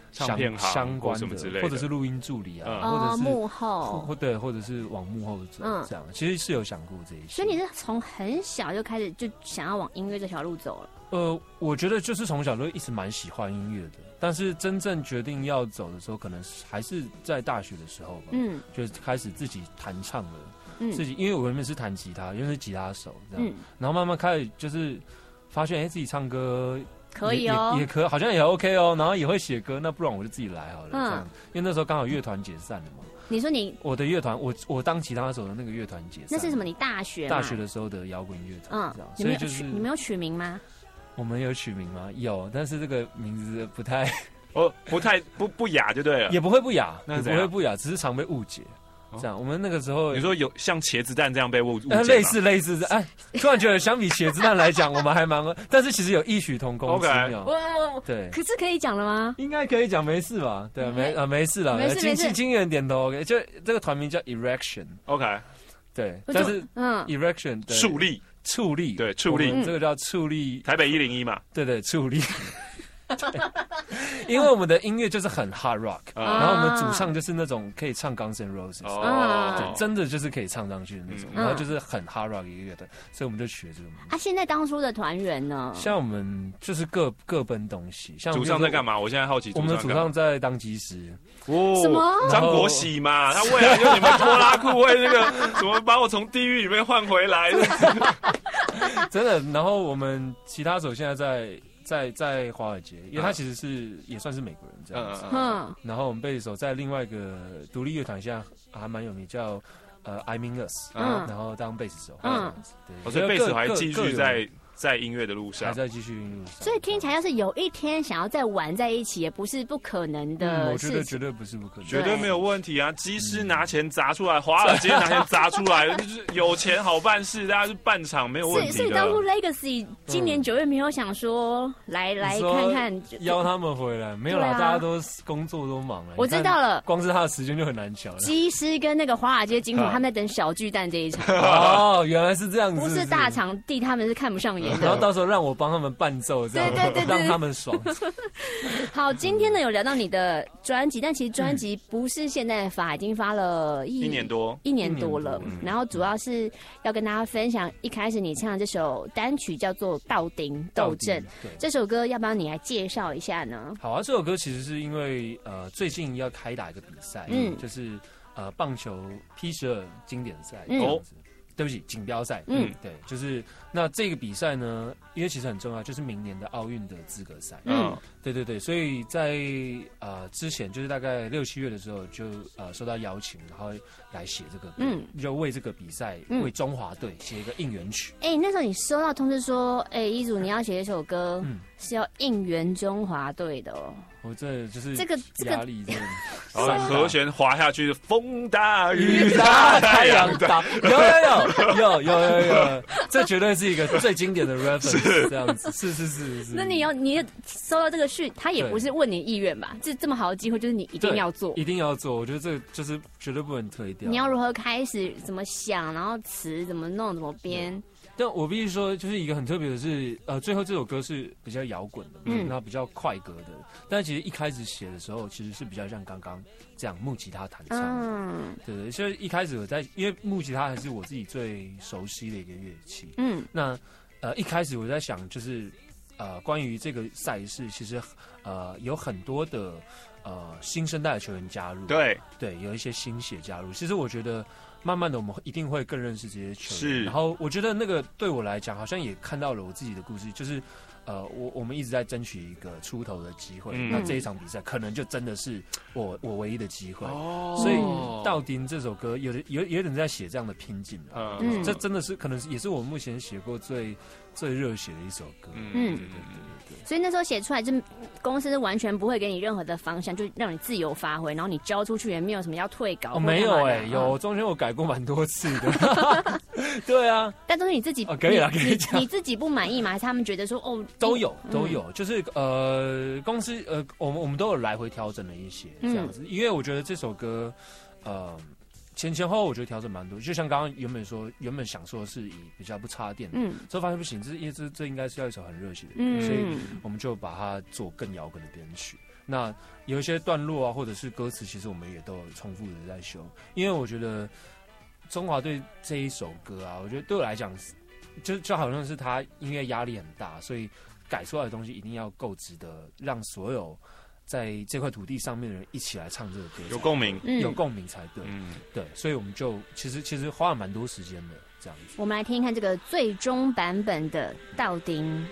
唱片行相关什么之类的， 或者是录音助理啊， 嗯、 或者是幕后， 或对，或者是往幕后走、嗯、这样，其实是有想过这一些。 所以你是从很小就开始就想要往音乐这条路走了？ 呃，我觉得就是从小就一直蛮喜欢音乐的，但是真正决定要走的时候，可能还是在大学的时候吧。嗯，就开始自己弹唱了。嗯，自己因为我原本是弹吉他，原本是吉他手这样，嗯、然后慢慢开始就是发现，哎、欸，自己唱歌可以哦， 也, 也可好像也 OK 哦，然后也会写歌，那不然我就自己来好了，嗯、这样，因为那时候刚好乐团解散了嘛。 你说你我的乐团，我我当吉他手的那个乐团解散， 那是什么？你大学大学的时候的摇滚乐团，嗯，这样，所以就是你没有取名吗？ 我们有取名吗？有，但是这个名字不太， 哦，不太不不雅就对了， 也不会不雅，也不会不雅，只是常被误解。这样，我们那个时候你说有像茄子蛋这样被误误解、 呃，类似类似，哎，突然觉得相比茄子蛋来讲，我们还蛮，但是其实有异曲同工之妙。 我对， 可是可以讲了吗？ 应该可以讲，没事吧？对，没啊，没事了， 没事没事。 经纪人点头 ，OK， 就这个团名叫 Erection，OK， 对，但是嗯 ，Erection 矗立， 矗立， 对，矗立， 这个叫矗立， 台北一零一嘛， 对对，矗立。因为我们的音乐就是很 hard rock，、啊、然后我们主唱就是那种可以唱 Guns N' Roses，、哦、对，真的就是可以唱上去的那种，嗯、然后就是很 hard rock 一个乐队，所以我们就取了这个名字。 啊，现在当初的团员呢？ 像我们就是各各奔东西，像主唱在干嘛？我现在好奇， 我们的主唱在当技师。 哦， 什么？ 张国喜嘛，他未来就你们拖拉库会那个怎么把我从地狱里面换回来的？ 真的。然后我们其他手现在在。在在华尔街，因为他其实是、嗯、也算是美国人这样子。嗯，然后我们贝斯手在另外一个独立乐团，现在还蛮有名，叫呃 I Mean Us，、嗯、然后当贝斯手。嗯，对， 哦、所以贝斯手还继续在在音乐的路上， 还在继续音乐路上。 所以听起来，要是有一天想要再玩在一起，也不是不可能的、 嗯。我觉得绝对不是不可能， 绝对没有问题啊！技师拿钱砸出来，华尔街拿钱砸出来，就是有钱好办事，大家是办场没有问题的。 所以当初 Legacy 今年九月没有想说、嗯、来来看看邀他们回来，没有啦，啊、大家都工作都忙了。 我知道了， 光是他的时间就很难抢了。 技师跟那个华尔街金虎、啊、他们在等小巨蛋这一场。 哦，原来是这样子， 不是大场地，他们是看不上眼的。 然后到时候让我。我帮他们伴奏，这样对对对对让他们爽。 好，今天呢有聊到你的专辑，但其实专辑不是现在发，已经发了一一年多， 一年多了。嗯、然后主要是要跟大家分享，一开始你唱的这首单曲叫做《道丁斗阵》，这首歌要不要你来介绍一下呢？ 好啊，这首歌其实是因为呃最近要开打一个比赛，嗯，就是呃棒球 P 十二经典赛这样子。对不起，锦标赛。嗯，对，就是那这个比赛呢，因为其实很重要，就是明年的奥运的资格赛。嗯，对对对，所以在呃之前就是大概六七月的时候就呃收到邀请，然后来写这个歌，嗯，就为这个比赛、嗯、为中华队写一个应援曲。 哎、欸，那时候你收到通知说，哎、欸，一组你要写一首歌，嗯，是要应援中华队的哦。 我这就是这个压力真的， 然后和弦滑下去，风大雨大太阳大，有有有有有有有，这绝对是一个最经典的 reference， 这样子，是是是是。 那你要你收到这个讯，他也不是问你意愿吧？这这么好的机会，就是你一定要做， 一定要做。我觉得这个就是绝对不能推掉。 你要如何开始？怎么想？然后词怎么弄？怎么编？ 但我必须说，就是一个很特别的是，呃，最后这首歌是比较摇滚的，嗯，那比较快歌的。但其实一开始写的时候，其实是比较像刚刚这样木吉他弹唱的，嗯，对对。所以一开始我在，因为木吉他还是我自己最熟悉的一个乐器，嗯，那呃一开始我在想，就是呃关于这个赛事，其实呃有很多的呃新生代的球员加入， 对对，有一些新血加入。其实我觉得。慢慢的，我们一定会更认识这些球员。 是， 然后我觉得那个对我来讲，好像也看到了我自己的故事，就是，呃，我我们一直在争取一个出头的机会。嗯、那这一场比赛，可能就真的是我我唯一的机会。哦，所以《道丁》这首歌，有的有有点在写这样的拼劲啊。嗯，这真的是可能也是我目前写过最最热血的一首歌。嗯，对对对对对。 所以那时候写出来，就公司完全不会给你任何的方向，就让你自由发挥，然后你交出去也没有什么要退稿。 哦，没有哎、欸，有中间我改过蛮多次的。对啊， 但都是你自己， 哦、可以了，可以讲。 你自己不满意吗？还是他们觉得说，哦， 都有都有，嗯、就是呃，公司呃，我们我们都有来回调整了一些这样子，嗯、因为我觉得这首歌，呃。前前后后我觉得调整蛮多，就像刚刚原本说，原本想说的是以比较不插电，嗯，之后发现不行，这因为这这应该是要一首很热血的歌，嗯、所以我们就把它做更摇滚的编曲。 那有一些段落啊，或者是歌词，其实我们也都有重复的在修，因为我觉得中华队这一首歌啊，我觉得对我来讲，就就好像是他音乐压力很大，所以改出来的东西一定要够值得让所有在这块土地上面的人一起来唱这个歌， 有共鸣， 有共鸣才对。嗯，对，所以我们就其实其实花了蛮多时间的这样子。 我们来听听看这个最终版本的道丁。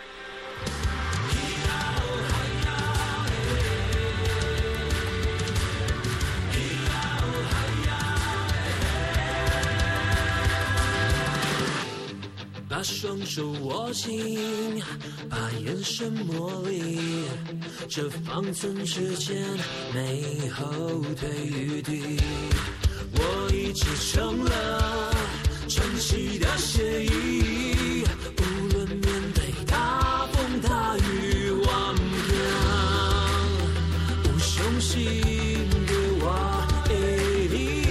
把双手握紧，把眼神磨砺，这方寸之间没后退余地。我已制成了传奇的协议，无论面对大风大雨顽强，无雄心的我毅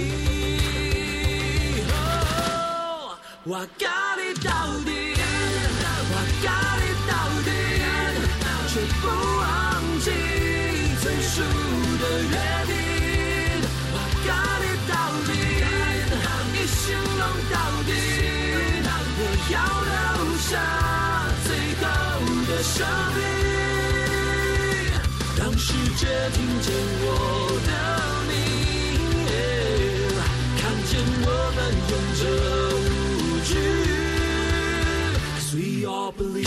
力。哦，我咖喱到底，我咖喱到底，却不忘记最初的约定。我咖喱到底，一心弄到底，我要留下最后的生命，让世界听见我的名，看见我们用着We all believe. We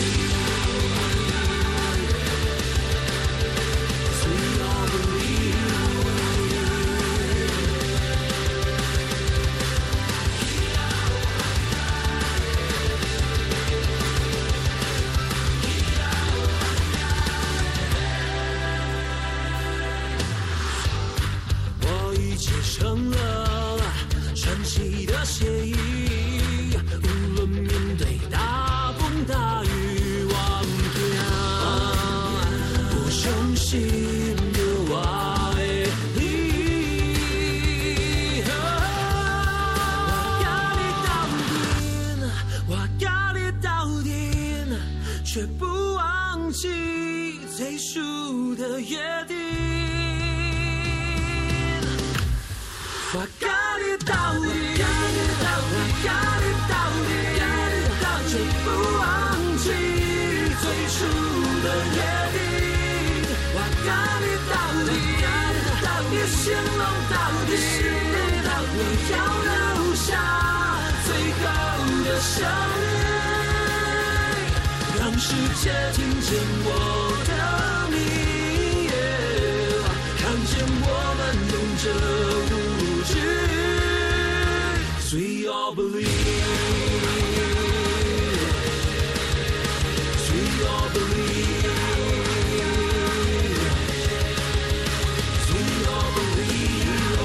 all believe. 我已结成了传奇的协议，无论面对大大雨顽强，不相信的我的你，我咖喱到底，我咖喱到底，却不忘记最初的约定。我咖喱到底，我咖喱到底，却不忘记最初的约定。我咖喱到底，一心弄到底，我要留下最后的生命，让世界听见我的名，看见我们用着无知。We all believe.We all believe. We all believe.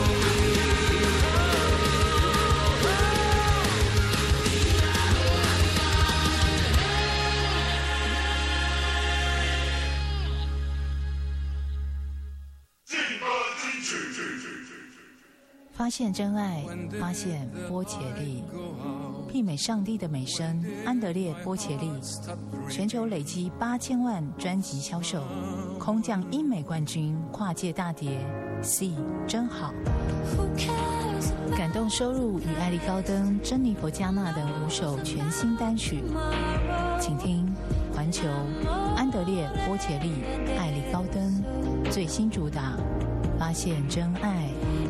发现真爱，发现波切利，媲美上帝的美声，安德烈波切利，全球累积八千万专辑销售，空降英美冠军，跨界大碟 C 真好，感动收录与艾莉高登、珍妮佛加纳等五首全新单曲，请听环球安德烈波切利、艾莉高登最新主打《发现真爱》。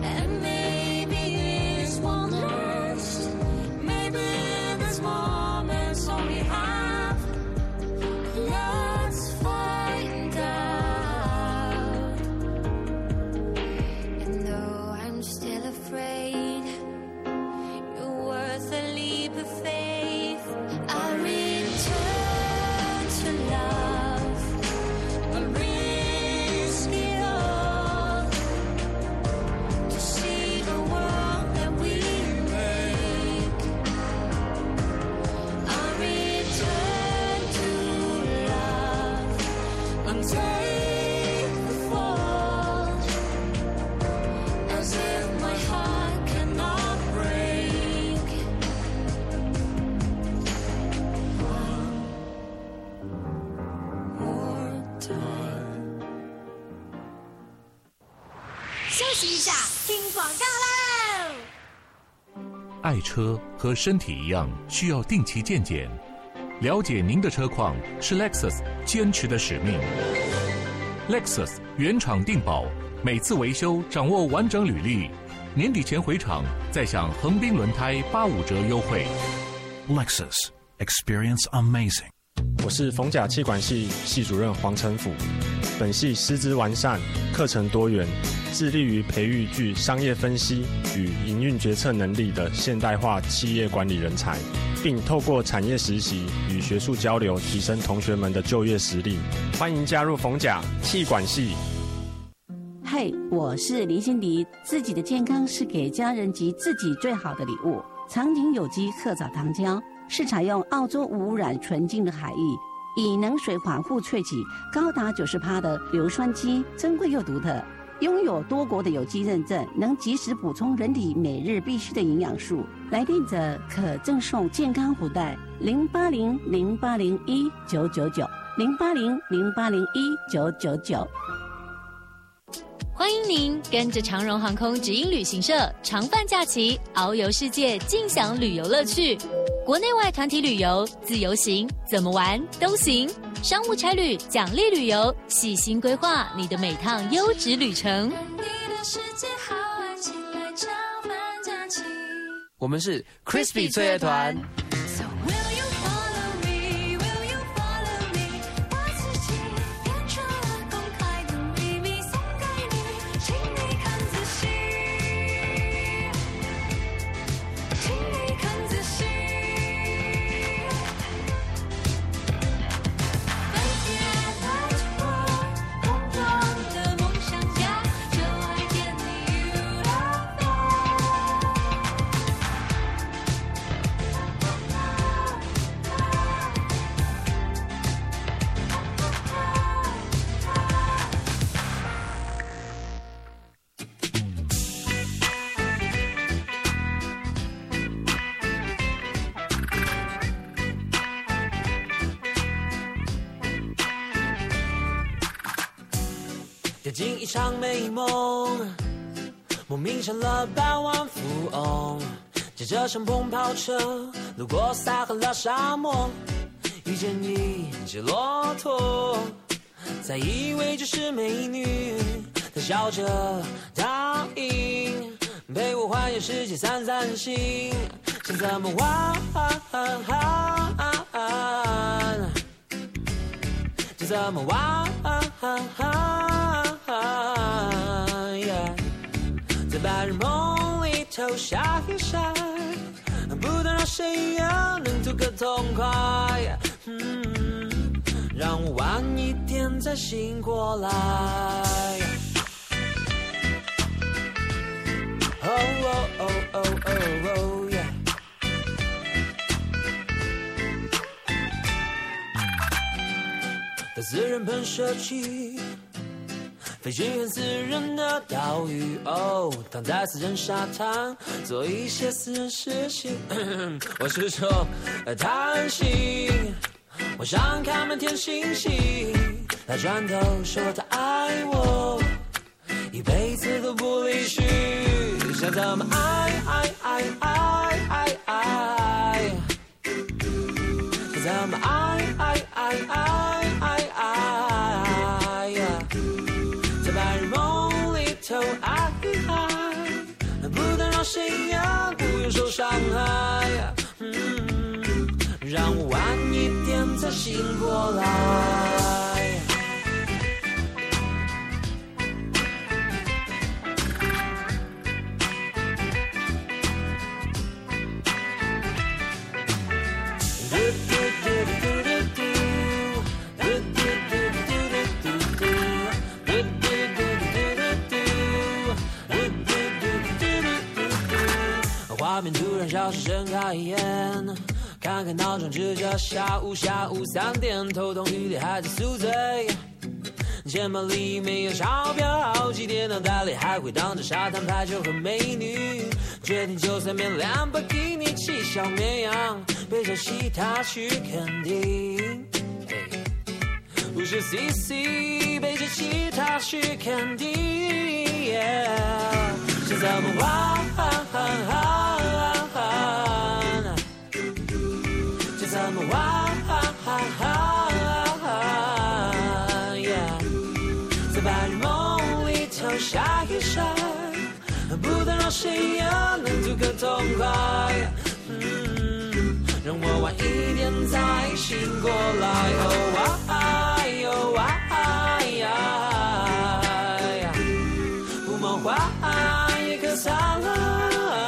Won't last. Maybe this moment's all we have. Let's find out. And though I'm still afraid, you're worth a leap of faith. I return to love. I risk it all to see 息一下，听广告喽。 爱车和身体一样，需要定期健检。了解您的车况是 Lexus 坚持的使命。Lexus 原厂定保，每次维修掌握完整履历，年底前回厂再享横滨轮胎八五折优惠。 Lexus Experience Amazing。 我是逢甲气管系系主任黄成甫。本系师资完善，课程多元，致力于培育具商业分析与营运决策能力的现代化企业管理人才，并透过产业实习与学术交流，提升同学们的就业实力。欢迎加入逢甲气管系。 嗨，我是林心迪。自己的健康是给家人及自己最好的礼物。长景有机褐藻糖浆是采用澳洲无污染纯净的海域，以能水缓护萃取高达 百分之九十 的硫酸基，珍贵又独特，拥有多国的有机认证，能及时补充人体每日必需的营养素。来电者可赠送健康福袋零八零零八零一九九九零八零零八零一九九九。 欢迎您跟着长荣航空直营旅行社长泛假期，遨游世界，尽享旅游乐趣。国内外团体旅游、自由行，怎么玩都行。商务差旅、奖励旅游，细心规划你的每趟优质旅程。 我们是 Crispy 翠乐团。 掉进一场美梦，莫名成了百万富翁。驾着敞篷跑车，路过撒哈拉沙漠，遇见一只骆驼，才以为这是美女。她笑着答应，陪我环游世界散散心，想怎么玩就怎么玩。在白日梦里头晒一晒，不能让谁也能图个痛快。嗯，让我晚一点再醒过来。哦哦哦哦哦哦耶！到私人喷射器。飞去很私人的岛屿，哦，躺在私人沙滩，做一些私人事情。我是说，贪心，晚上看满天星星。他转头说他爱我，一辈子都不离去。想怎么爱爱爱爱爱爱，想怎么爱爱爱爱爱爱。白日梦里头爱爱，不能让谁也不用受伤害。嗯，让我晚一点再醒过来。画面突然消失，睁开眼，看看闹钟，直觉下午下午三点，头痛欲裂还在宿醉，钱包里没有钞票，几点脑袋里还回荡着沙滩排球和美女，决定就算变两把给你骑小绵羊，背着吉他去垦丁。 不是 C C 背着吉他去看电影，是怎么玩？是怎么玩？在白日梦里跳下一闪，不能让谁也能足够痛快。嗯，让我晚一点再醒过来。哦啊哟啊呀，不梦幻也可散了。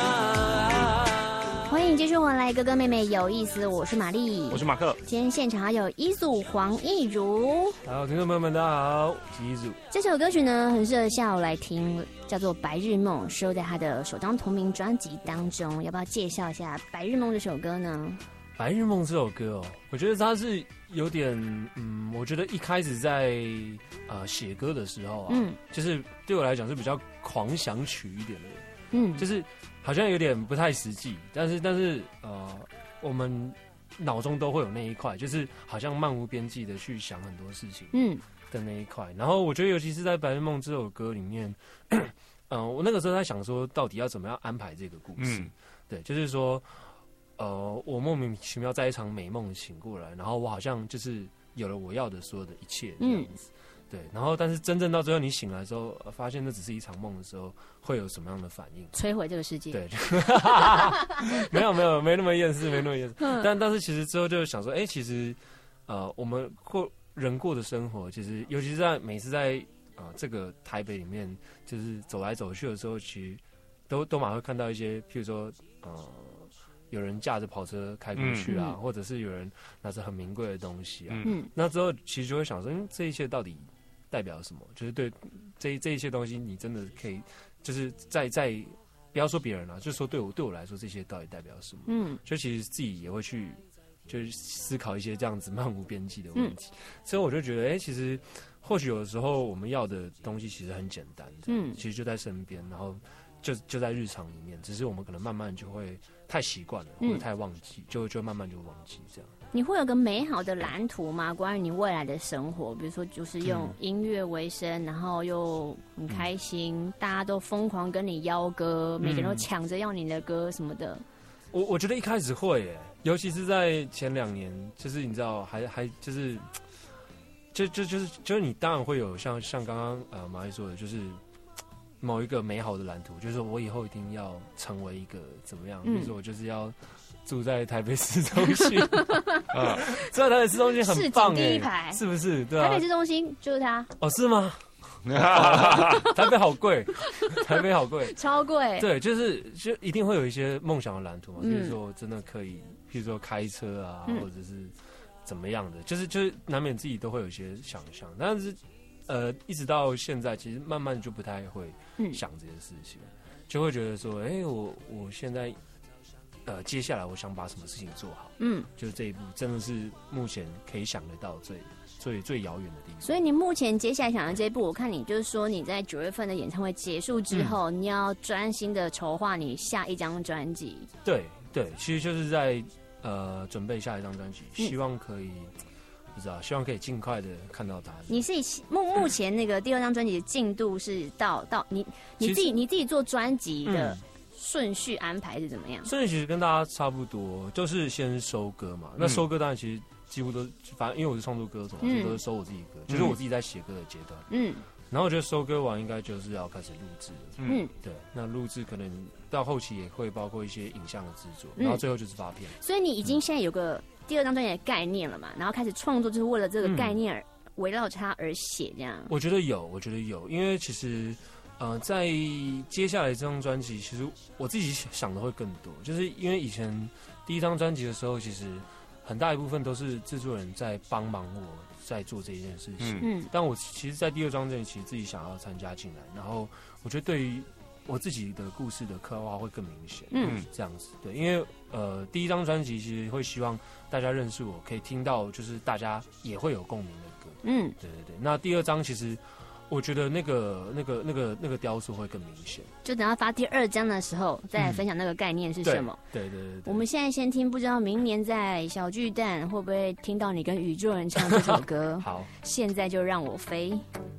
欢迎继续回来，哥哥妹妹有意思，我是玛丽， 我是马克。 今天现场有一组黄义儒。 好，听众朋友们，大家好，我是一组。 这首歌曲呢，很适合下午来听，叫做《白日梦》，收在他的首张同名专辑当中。要不要介绍一下《白日梦》这首歌呢？ 《白日梦》这首歌哦，我觉得它是有点，嗯，我觉得一开始在呃写歌的时候啊，嗯，就是对我来讲是比较狂想曲一点的，嗯，就是好像有点不太实际，但是但是呃，我们脑中都会有那一块，就是好像漫无边际的去想很多事情，嗯的那一块。然后我觉得，尤其是在《白日梦》这首歌里面，嗯、呃，我那个时候在想说，到底要怎么样安排这个故事？嗯、对，就是说。呃，我莫名其妙在一场美梦醒过来，然后我好像就是有了我要的所有的一切这样子，嗯、对。然后，但是真正到最后你醒来之后，发现那只是一场梦的时候，会有什么样的反应？ 摧毁这个世界？ 对，没有没有没那么厌世，没那么厌世。嗯、但但是其实之后就想说，哎、欸，其实呃，我们过人过的生活，其实尤其是在每次在啊、呃、这个台北里面，就是走来走去的时候，其实都都蛮会看到一些，譬如说呃。有人驾着跑车开过去啊，嗯、或者是有人拿着很名贵的东西啊，嗯、那之后其实就会想说，嗯，这一切到底代表什么？就是对这这一切东西，你真的可以，就是在在不要说别人啊，就是说对我对我来说，这些到底代表什么？嗯，就其实自己也会去就是思考一些这样子漫无边际的问题，嗯、所以我就觉得，哎、欸，其实或许有的时候我们要的东西其实很简单，嗯，其实就在身边，然后。就就在日常里面，只是我们可能慢慢就会太习惯了，或者太忘记，嗯、就就慢慢就忘记这样。 你会有个美好的蓝图吗？关于你未来的生活，比如说就是用音乐为生，嗯、然后又很开心，嗯、大家都疯狂跟你邀歌，每个人都抢着要你的歌什么的。 我我觉得一开始会耶，尤其是在前两年，就是你知道，还还就是，就就就是就是你当然会有像像刚刚呃马丽说的，就是。某一个美好的蓝图，就是我以后一定要成为一个怎么样？比如说我就是要住在台北市中心，啊，住在台北市中心很棒哎，第一排是不是？对啊， 台北市中心就是它。 哦，是吗？台北好贵，台北好贵， 超贵。 对，就是就一定会有一些梦想的蓝图嘛，比如说真的可以，譬如说开车啊，嗯、或者是怎么样的，就是就是难免自己都会有一些想象，但是。呃，一直到现在，其实慢慢就不太会想这件事情，嗯、就会觉得说，哎、欸，我我现在，呃，接下来我想把什么事情做好，嗯，就是这一步真的是目前可以想得到最最最遥远的地方。 所以你目前接下来想的这一步，我看你就是说你在九月份的演唱会结束之后，嗯、你要专心的筹划你下一张专辑。 对对，其实就是在呃准备下一张专辑，嗯、希望可以。不知道，希望可以尽快的看到他。 你是目目前那个第二张专辑的进度是到到你你自己你自己做专辑的顺序安排是怎么样？ 顺序其实跟大家差不多，就是先收歌嘛。嗯、那收歌当然其实几乎都，反正因为我是创作歌手，嗯、所以都是收我自己歌，就是我自己在写歌的阶段。嗯。然后我觉得收歌完应该就是要开始录制了。嗯。对，那录制可能到后期也会包括一些影像的制作，然后最后就是发片。 嗯、所以你已经现在有个。第二张专辑的概念了嘛，然后开始创作，就是为了这个概念而围绕着它而写，这样。 我觉得有，我觉得有，因为其实，呃，在接下来这张专辑，其实我自己想的会更多，就是因为以前第一张专辑的时候，其实很大一部分都是制作人在帮忙我在做这一件事情，嗯，但我其实，在第二张专辑，其实自己想要参加进来，然后我觉得对于我自己的故事的刻画会更明显，嗯，这样子，对，因为呃，第一张专辑其实会希望大家认识我，可以听到就是大家也会有共鸣的歌，嗯，对对对。那第二张其实我觉得那个那个那个那个雕塑会更明显。 就等到发第二章的时候，再来分享那个概念是什么。 嗯、对, 对, 对对对。 我们现在先听，不知道明年在小巨蛋会不会听到你跟宇宙人唱这首歌。 好， 现在就让我飞。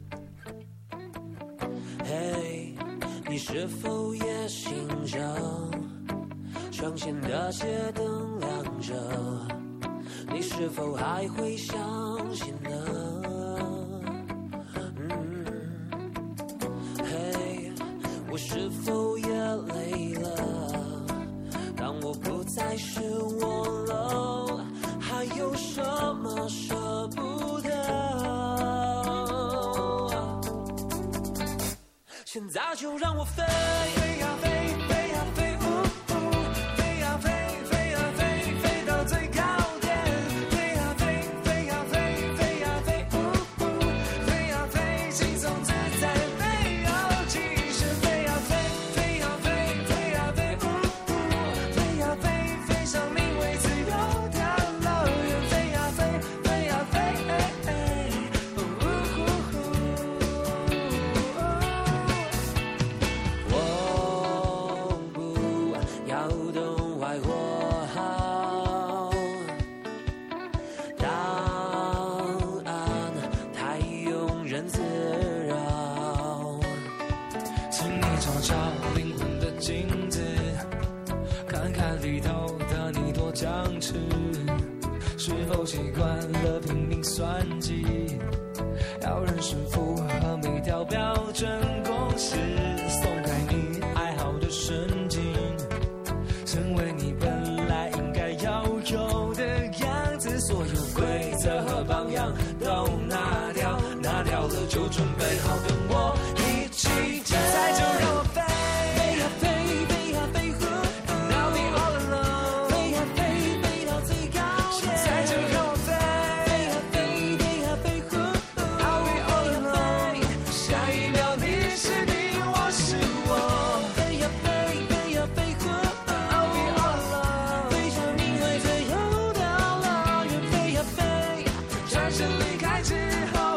嘿，你是否也醒着？窗前的街灯亮着，你是否还会相信呢？我是否也累了？当我不再是我了，还有什么舍不得？现在就让我飞，飞呀飞，飞呀飞，呜呜，飞呀飞，飞呀飞，飞到最高点，飞呀飞，飞呀飞，飞呀飞，呜呜，飞呀飞，轻松自在，没有极限。是否习惯了拼命算计？要认识符合每条标准公式，松开你爱好的神经，成为你本来应该要有的样子。所有规则和榜样都拿掉，拿掉了就准备好跟我一起跳。现在就让我飞，飞呀飞，飞呀飞，和 I'll be all alone， 飞呀飞，飞到最高点。现在就让我飞，飞呀飞，飞呀飞，和 I'll be all alone， 下一秒你是你，我是我，飞呀飞，飞呀飞，和 I'll be all alone， 飞向你会自由的乐园，飞呀飞，转身离开之后。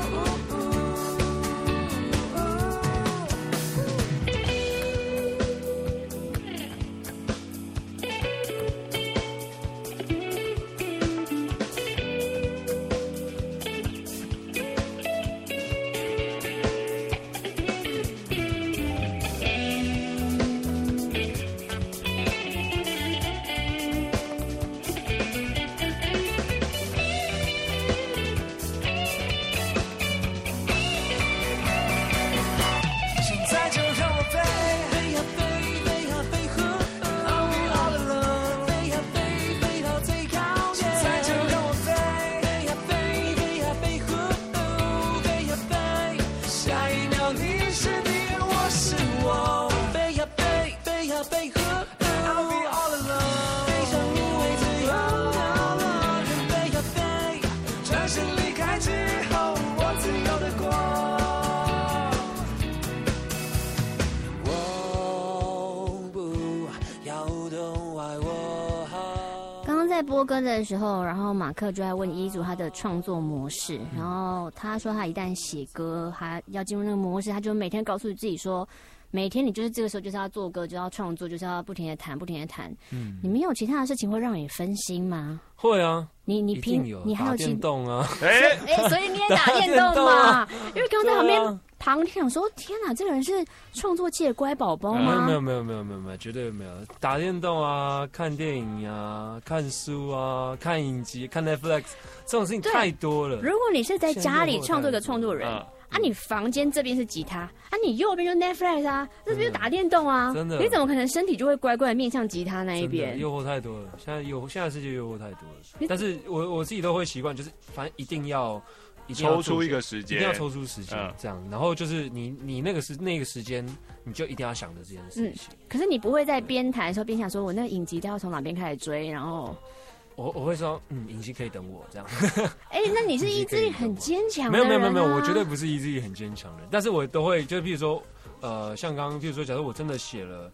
播歌的时候，然后马克就在问一组他的创作模式，然后他说他一旦写歌，他要进入那个模式，他就每天告诉自己说，每天你就是这个时候就是要做歌，就要创作，就是要不停的弹，不停的弹。嗯，你没有其他的事情会让你分心吗？ 会啊， 你你平你还有电动啊？ 哎哎，所以你也打电动嘛？因为刚刚在旁边旁听想说，天哪，这个人是创作界的乖宝宝吗？ 没有没有没有没有没有，绝对没有。打电动啊，看电影啊，看书啊，看影集，看 Netflix， 这种事情太多了。 如果你是在家里创作一个创作人。啊，你房间这边是吉他，啊，你右边就 Netflix 啊，这边就打电动啊， 真的， 你怎么可能身体就会乖乖的面向吉他那一边？ 诱惑太多了，现在诱现在世界诱惑太多了。但是我我自己都会习惯，就是反正一定要一定要抽出一个时间， 一定要抽出时间、嗯、这样。然后就是你你那个时那个时间，你就一定要想着这件事情。嗯、 可是你不会在边弹的时候边想说，我那个影集都要从哪边开始追，然后。 我我会说，嗯，影集可以等我这样。 哎、欸，那你是意志力很坚强的人、啊？ 没有没有没有没有，我绝对不是意志力很坚强的人，但是我都会，就譬如说，呃，像刚刚譬如说，假如我真的写了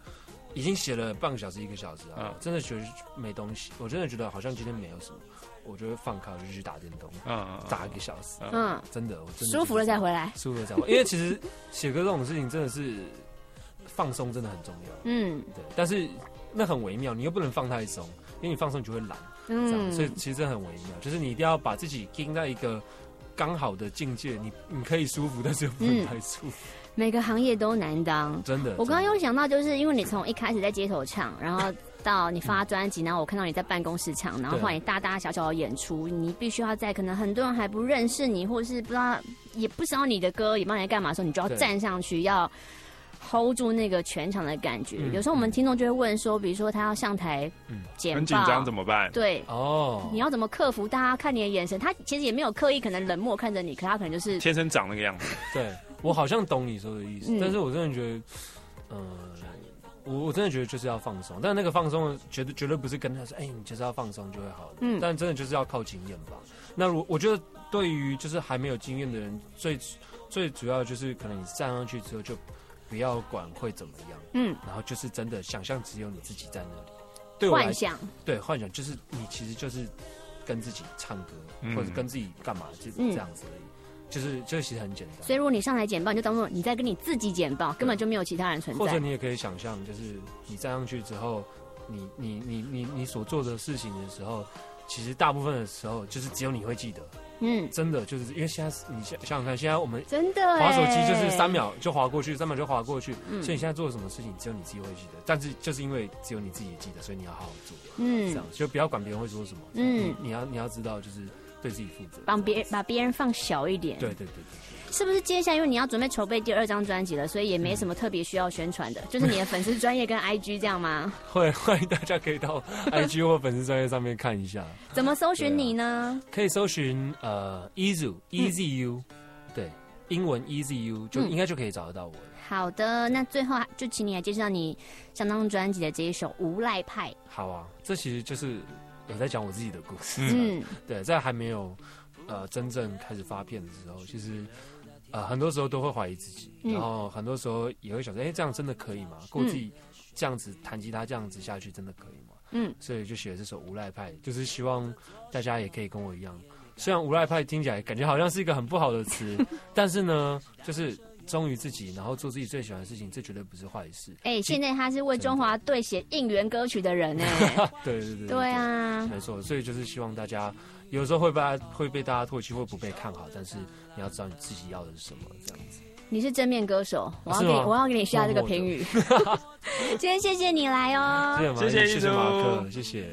已经写了半个小时一个小时啊，嗯、真的觉得没东西，我真的觉得好像今天没有什么，我就会放开，我就去打电动，嗯，打一个小时，嗯，真的，我真的舒服了再回来， 舒服了再回来，因为其实写歌这种事情真的是放松，真的很重要，嗯，对，但是那很微妙，你又不能放太松，因为你放松你就会懒，嗯，这样，所以其实这很微妙，就是你一定要把自己盯在一个刚好的境界，你你可以舒服，但是又不能太舒服。嗯， 每个行业都难当， 真的。 我刚刚有想到，就是因为你从一开始在街头唱，然后到你发专辑，然后我看到你在办公室唱，然后后来你大大小小的演出，你必须要在可能很多人还不认识你，或者是不知道也不知道你的歌，也不知道你在干嘛的时候，你就要站上去，要 hold 住那个全场的感觉。嗯、有时候我们听众就会问说，比如说他要上台简报， 很紧张怎么办？ 对， 哦， 你要怎么克服大家看你的眼神？他其实也没有刻意可能冷漠看着你，可他可能就是天生长那个样子。 对。我好像懂你说的意思，嗯、但是我真的觉得，呃，我我真的觉得就是要放松，但那个放松绝对绝对不是跟他说，哎、欸，你就是要放松就会好的，嗯，但真的就是要靠经验吧。那我我觉得对于就是还没有经验的人，最最主要就是可能你站上去之后就不要管会怎么样，嗯，然后就是真的想象只有你自己在那里，对我来幻想， 对幻想就是你其实就是跟自己唱歌，嗯、或者跟自己干嘛，就这样子而已。就是这其实很简单， 所以如果你上台简报，你就当做你在跟你自己简报，根本就没有其他人存在。 或者你也可以想象，就是你站上去之后，你你你你你所做的事情的时候，其实大部分的时候就是只有你会记得。嗯，真的就是因为现在你想想想看，现在我们真的滑手机就是三秒就滑过去，三秒就滑过去，嗯、所以你现在做什么事情只有你自己会记得。但是就是因为只有你自己记得，所以你要好好做。嗯，这样就不要管别人会说什么。嗯，你要你要知道就是。对自己负责， 帮别把别人放小一点。 对对对对， 是不是接下来因为你要准备筹备第二张专辑了，所以也没什么特别需要宣传的，嗯、就是你的粉丝专页跟 I G 这样吗？ 会，欢迎大家可以到 I G 或粉丝专页上面看一下。 怎么搜寻你呢？ 可以搜寻呃 Easu E Z U， 对，英文 E Z U 就应该就可以找得到我了。 好的，那最后就请你来介绍你上张专辑的这一首《无赖派》。 好啊，这其实就是有在讲我自己的故事。嗯，对，在还没有呃真正开始发片的时候，其实呃很多时候都会怀疑自己，嗯、然后很多时候也会想说，哎、欸，这样真的可以吗？跟我自己这样子弹吉他这样子下去，真的可以吗？嗯，所以就写了这首《无赖派》，就是希望大家也可以跟我一样，虽然无赖派听起来感觉好像是一个很不好的词，但是呢，就是忠于自己，然后做自己最喜欢的事情，这绝对不是坏事。 哎、欸，现在他是为中华队写应援歌曲的人哎、 欸，对对 对, 对， 对啊， 没错，所以就是希望大家有时候会被会被大家唾弃，会不被看好，但是你要知道你自己要的是什么，这样子。 你是正面歌手，我要给我要给你下这个评语。今天谢谢你来哦， 谢谢谢谢马克，谢谢。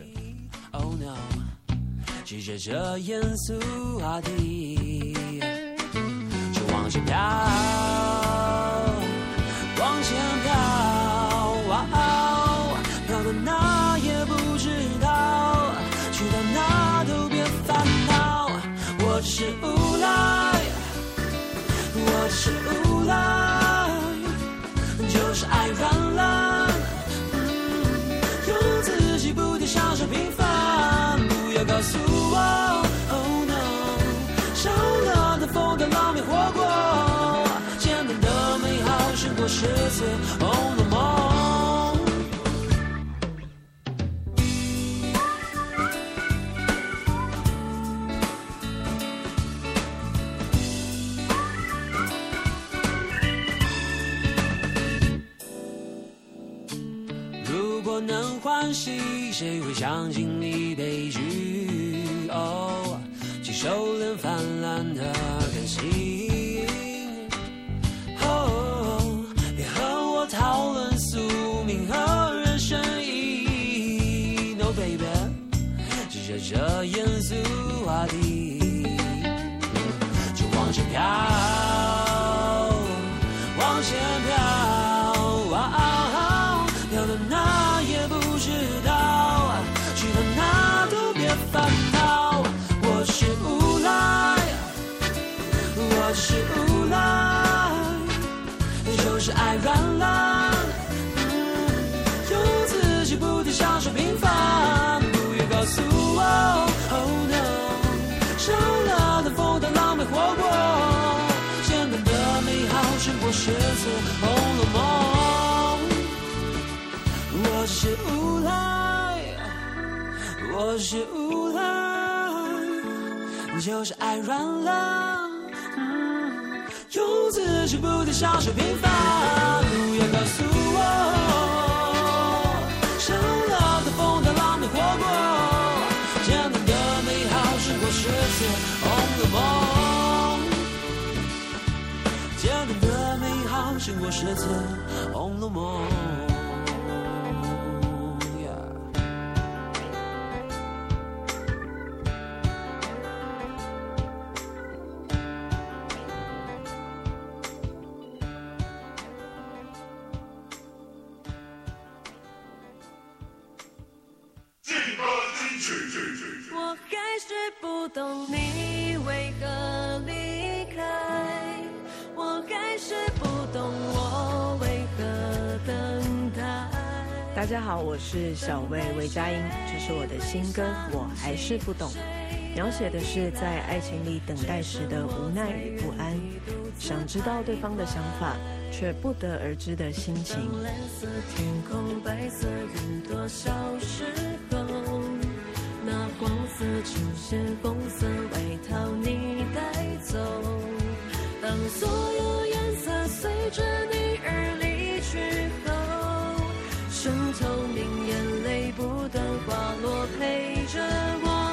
Oh no， 拒绝这严肃话题，就往前飘，往前飘，哦、飘到哪也不知道，去到哪都别烦恼。我只是无赖，我只是无赖，就是爱软烂，嗯，用自己不停享受平凡，不要告诉我 ，Oh no， 少了的风的浪没活过，简单的美好胜过诗词红楼梦。如果能欢喜，谁会想经历悲剧？哦，接受连泛滥的感性。哦，别和我讨论宿命和人生意义。No baby， 拒绝这严肃话题，就往前飘，往前飘。飘到哪也不知道，去到哪都别烦恼。我是无赖，我是无赖，就是爱软烂，嗯，用自己不停享受平凡，不要告诉我 ，Oh no， 少了的风的浪没活过，简单的美好胜过诗词红楼梦。 我是无论，就是爱软了，嗯，用自己不停享受平凡，不要告诉我，想要的风的浪漫活过，简单的美好胜过世界红楼梦，简单的美好胜过世界红楼梦。 我还是不懂你为何离开，我还是不懂我为何等待。 大家好，我是小魏魏佳音，这是我的新歌《我还是不懂》，描写的是在爱情里等待时的无奈与不安，想知道对方的想法，却不得而知的心情。 当蓝色天空，白色云朵消失后，那黄色出现，红色外套你带走。当所有颜色随着你而离去后，渗透明眼泪不断滑落，陪着我。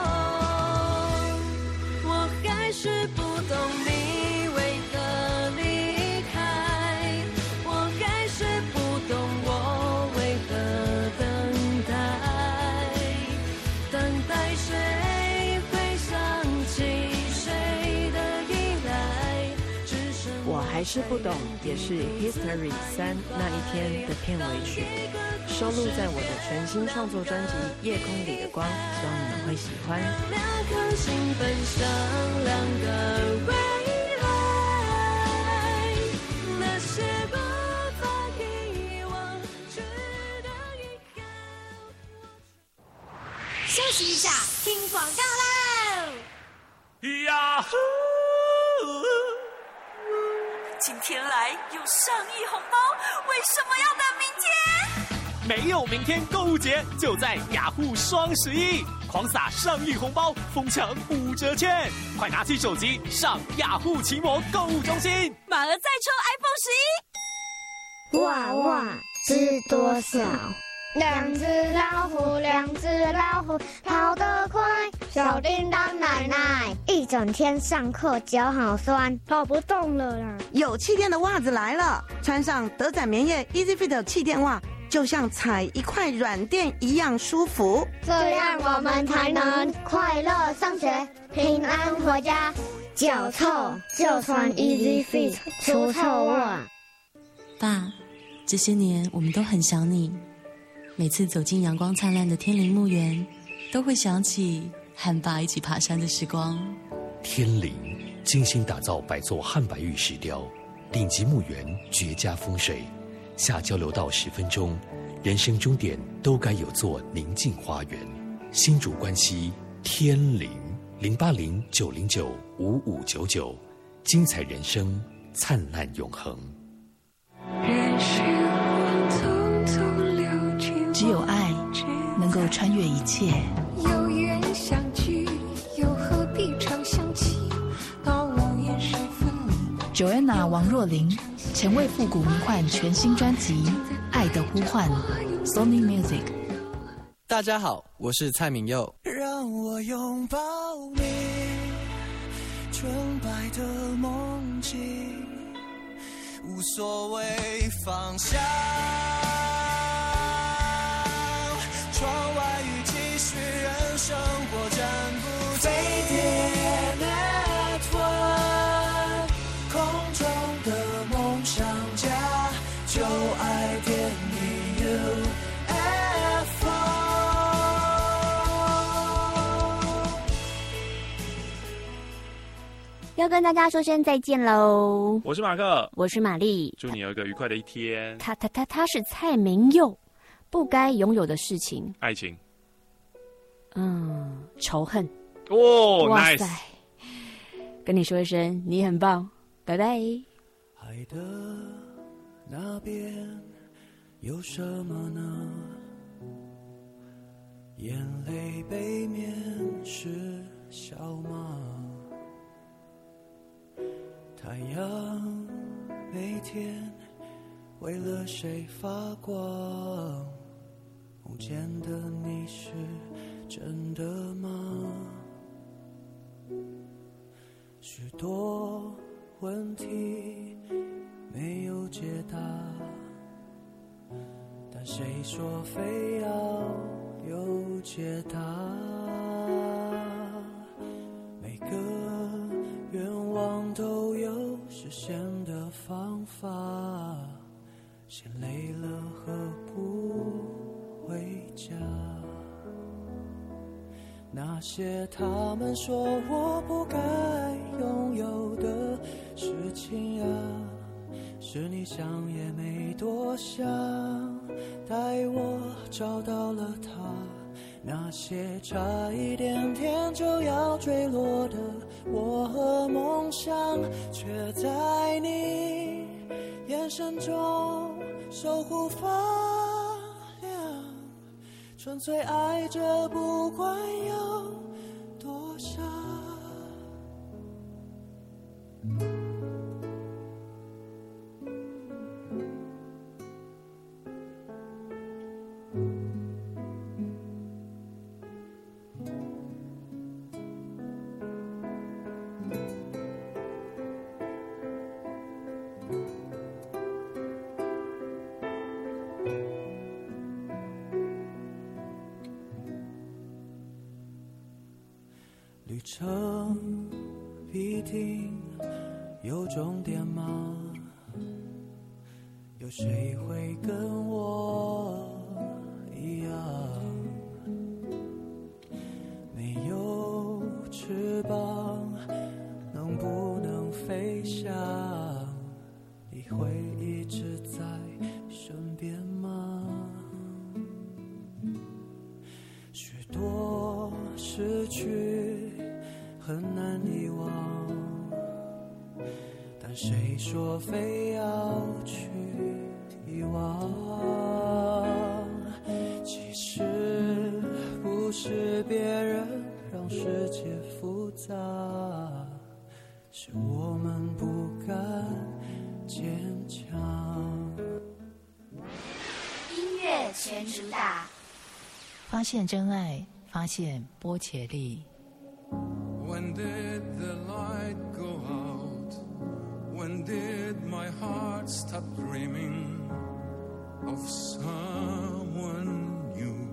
我还是不懂你为何离开，我还是不懂我为何等待。等待谁会想起谁的依赖，只剩我还是不懂，也是 History 三那一天的片尾曲，收录在我的全新创作专辑《夜空里的光》，希望你们会喜欢。 两颗心奔向两个未来，那些无法遗忘，值得遗憾。 休息一下，听广告喽！ 呀呼！ 今天来有上亿红包，为什么要等明天？ 没有明天购物节，就在雅虎双十一，狂撒上亿红包，疯抢五折券，快拿起手机上雅虎奇摩购物中心， 满额再抽 iPhone 十一。 哇哇，知多少？两只老虎，两只老虎，跑得快。小叮当奶奶，一整天上课脚好酸，跑不动了啦。 有气垫的袜子来了，穿上德展棉业 Easy Fit 气垫袜，就像踩一块软垫一样舒服。 这样我们才能快乐上学，平安回家。脚臭就穿 Easy Fit 除臭袜。 爸，这些年我们都很想你。每次走进阳光灿烂的天林墓园，都会想起和爸一起爬山的时光。 天林精心打造百座汉白玉石雕，顶级墓园绝佳风水，下交流道十分钟，人生终点都该有座宁静花园。新竹关西天林零八零九零九五五九九，精彩人生，灿烂永恒。 只有爱能够穿越一切。 有缘相聚，又何必常想起？到午夜时分离。 Joanna 王若琳，前卫复古迷幻全新专辑《爱的呼唤》 ，Sony Music。 大家好，我是蔡明佑。 让我拥抱你，纯白的梦境，无所谓方向。窗外雨继续，人生活暂不停。飞碟 Network， 空中的梦想家，就爱点你 U F O。 要跟大家说声再见喽！ 我是马克， 我是玛丽， 祝你有一个愉快的一天。 他他他他是蔡明佑。不该拥有的事情， 爱情， 嗯，仇恨， 哦， 哇 nice 塞！跟你说一声，你很棒，拜拜。 海的那边有什么呢？ 眼泪背面是小马，太阳每天为了谁发光？梦见的你是真的吗？许多问题没有解答，但谁说非要有解答？每个愿望都有实现的方法，心累了何不回家？那些他们说我不该拥有的事情啊，是你想也没多想，带我找到了他。那些差一点点就要坠落的我和梦想，却在你眼神中守护发亮。纯粹爱着不管有多伤。旅程必定有终点吗？有谁会跟我一样，没有翅膀能不能飞翔？你会一直在身边吗？许多失去很难遗忘，但谁说非要去遗忘？其实不是别人让世界复杂，是我们不敢坚强。 音乐全主打，发现真爱，发现波切利。 When did the light go out? When did my heart stop dreaming of someone new?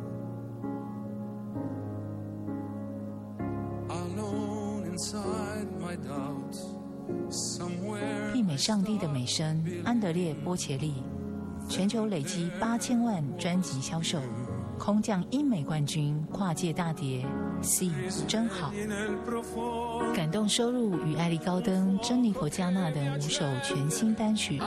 Alone inside my doubts, somewhere. 媲美上帝的美声，安德烈·波切利，全球累积八千万专辑销售。空降英美冠军，跨界大碟 C 真好，感动收录与艾莉高登、珍妮佛加纳等五首全新单曲。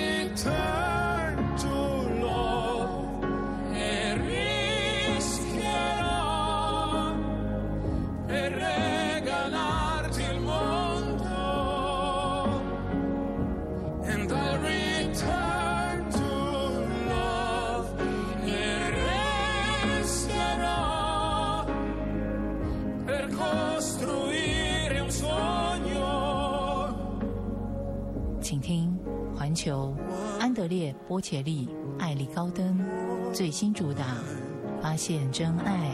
请听环球安德烈·波切利、艾莉高登最新主打《发现真爱》。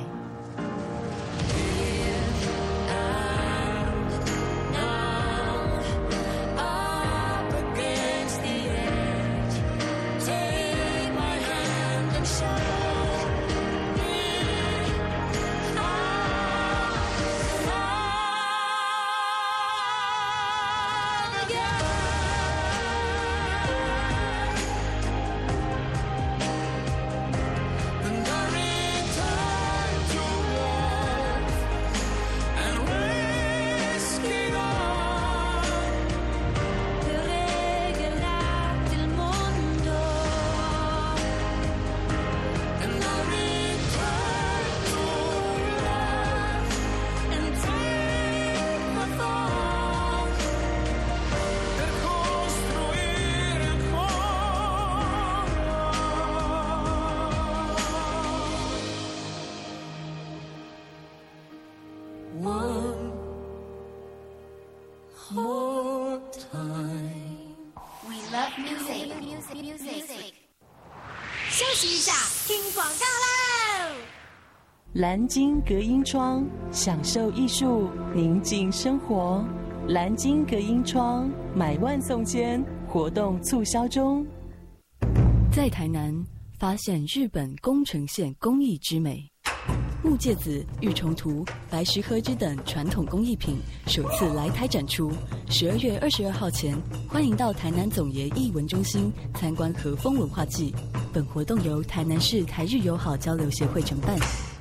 one more time. We love music. Music. Music. 休息一下，听广告喽。 蓝鲸隔音窗，享受艺术，宁静生活。蓝鲸隔音窗买万送千，活动促销中。 在台南发现日本宫城县工艺之美，木芥子、玉虫图、白石和之等传统工艺品首次来台展出。十二月二十二号前，欢迎到台南总爷艺文中心参观和风文化季。本活动由台南市台日友好交流协会承办。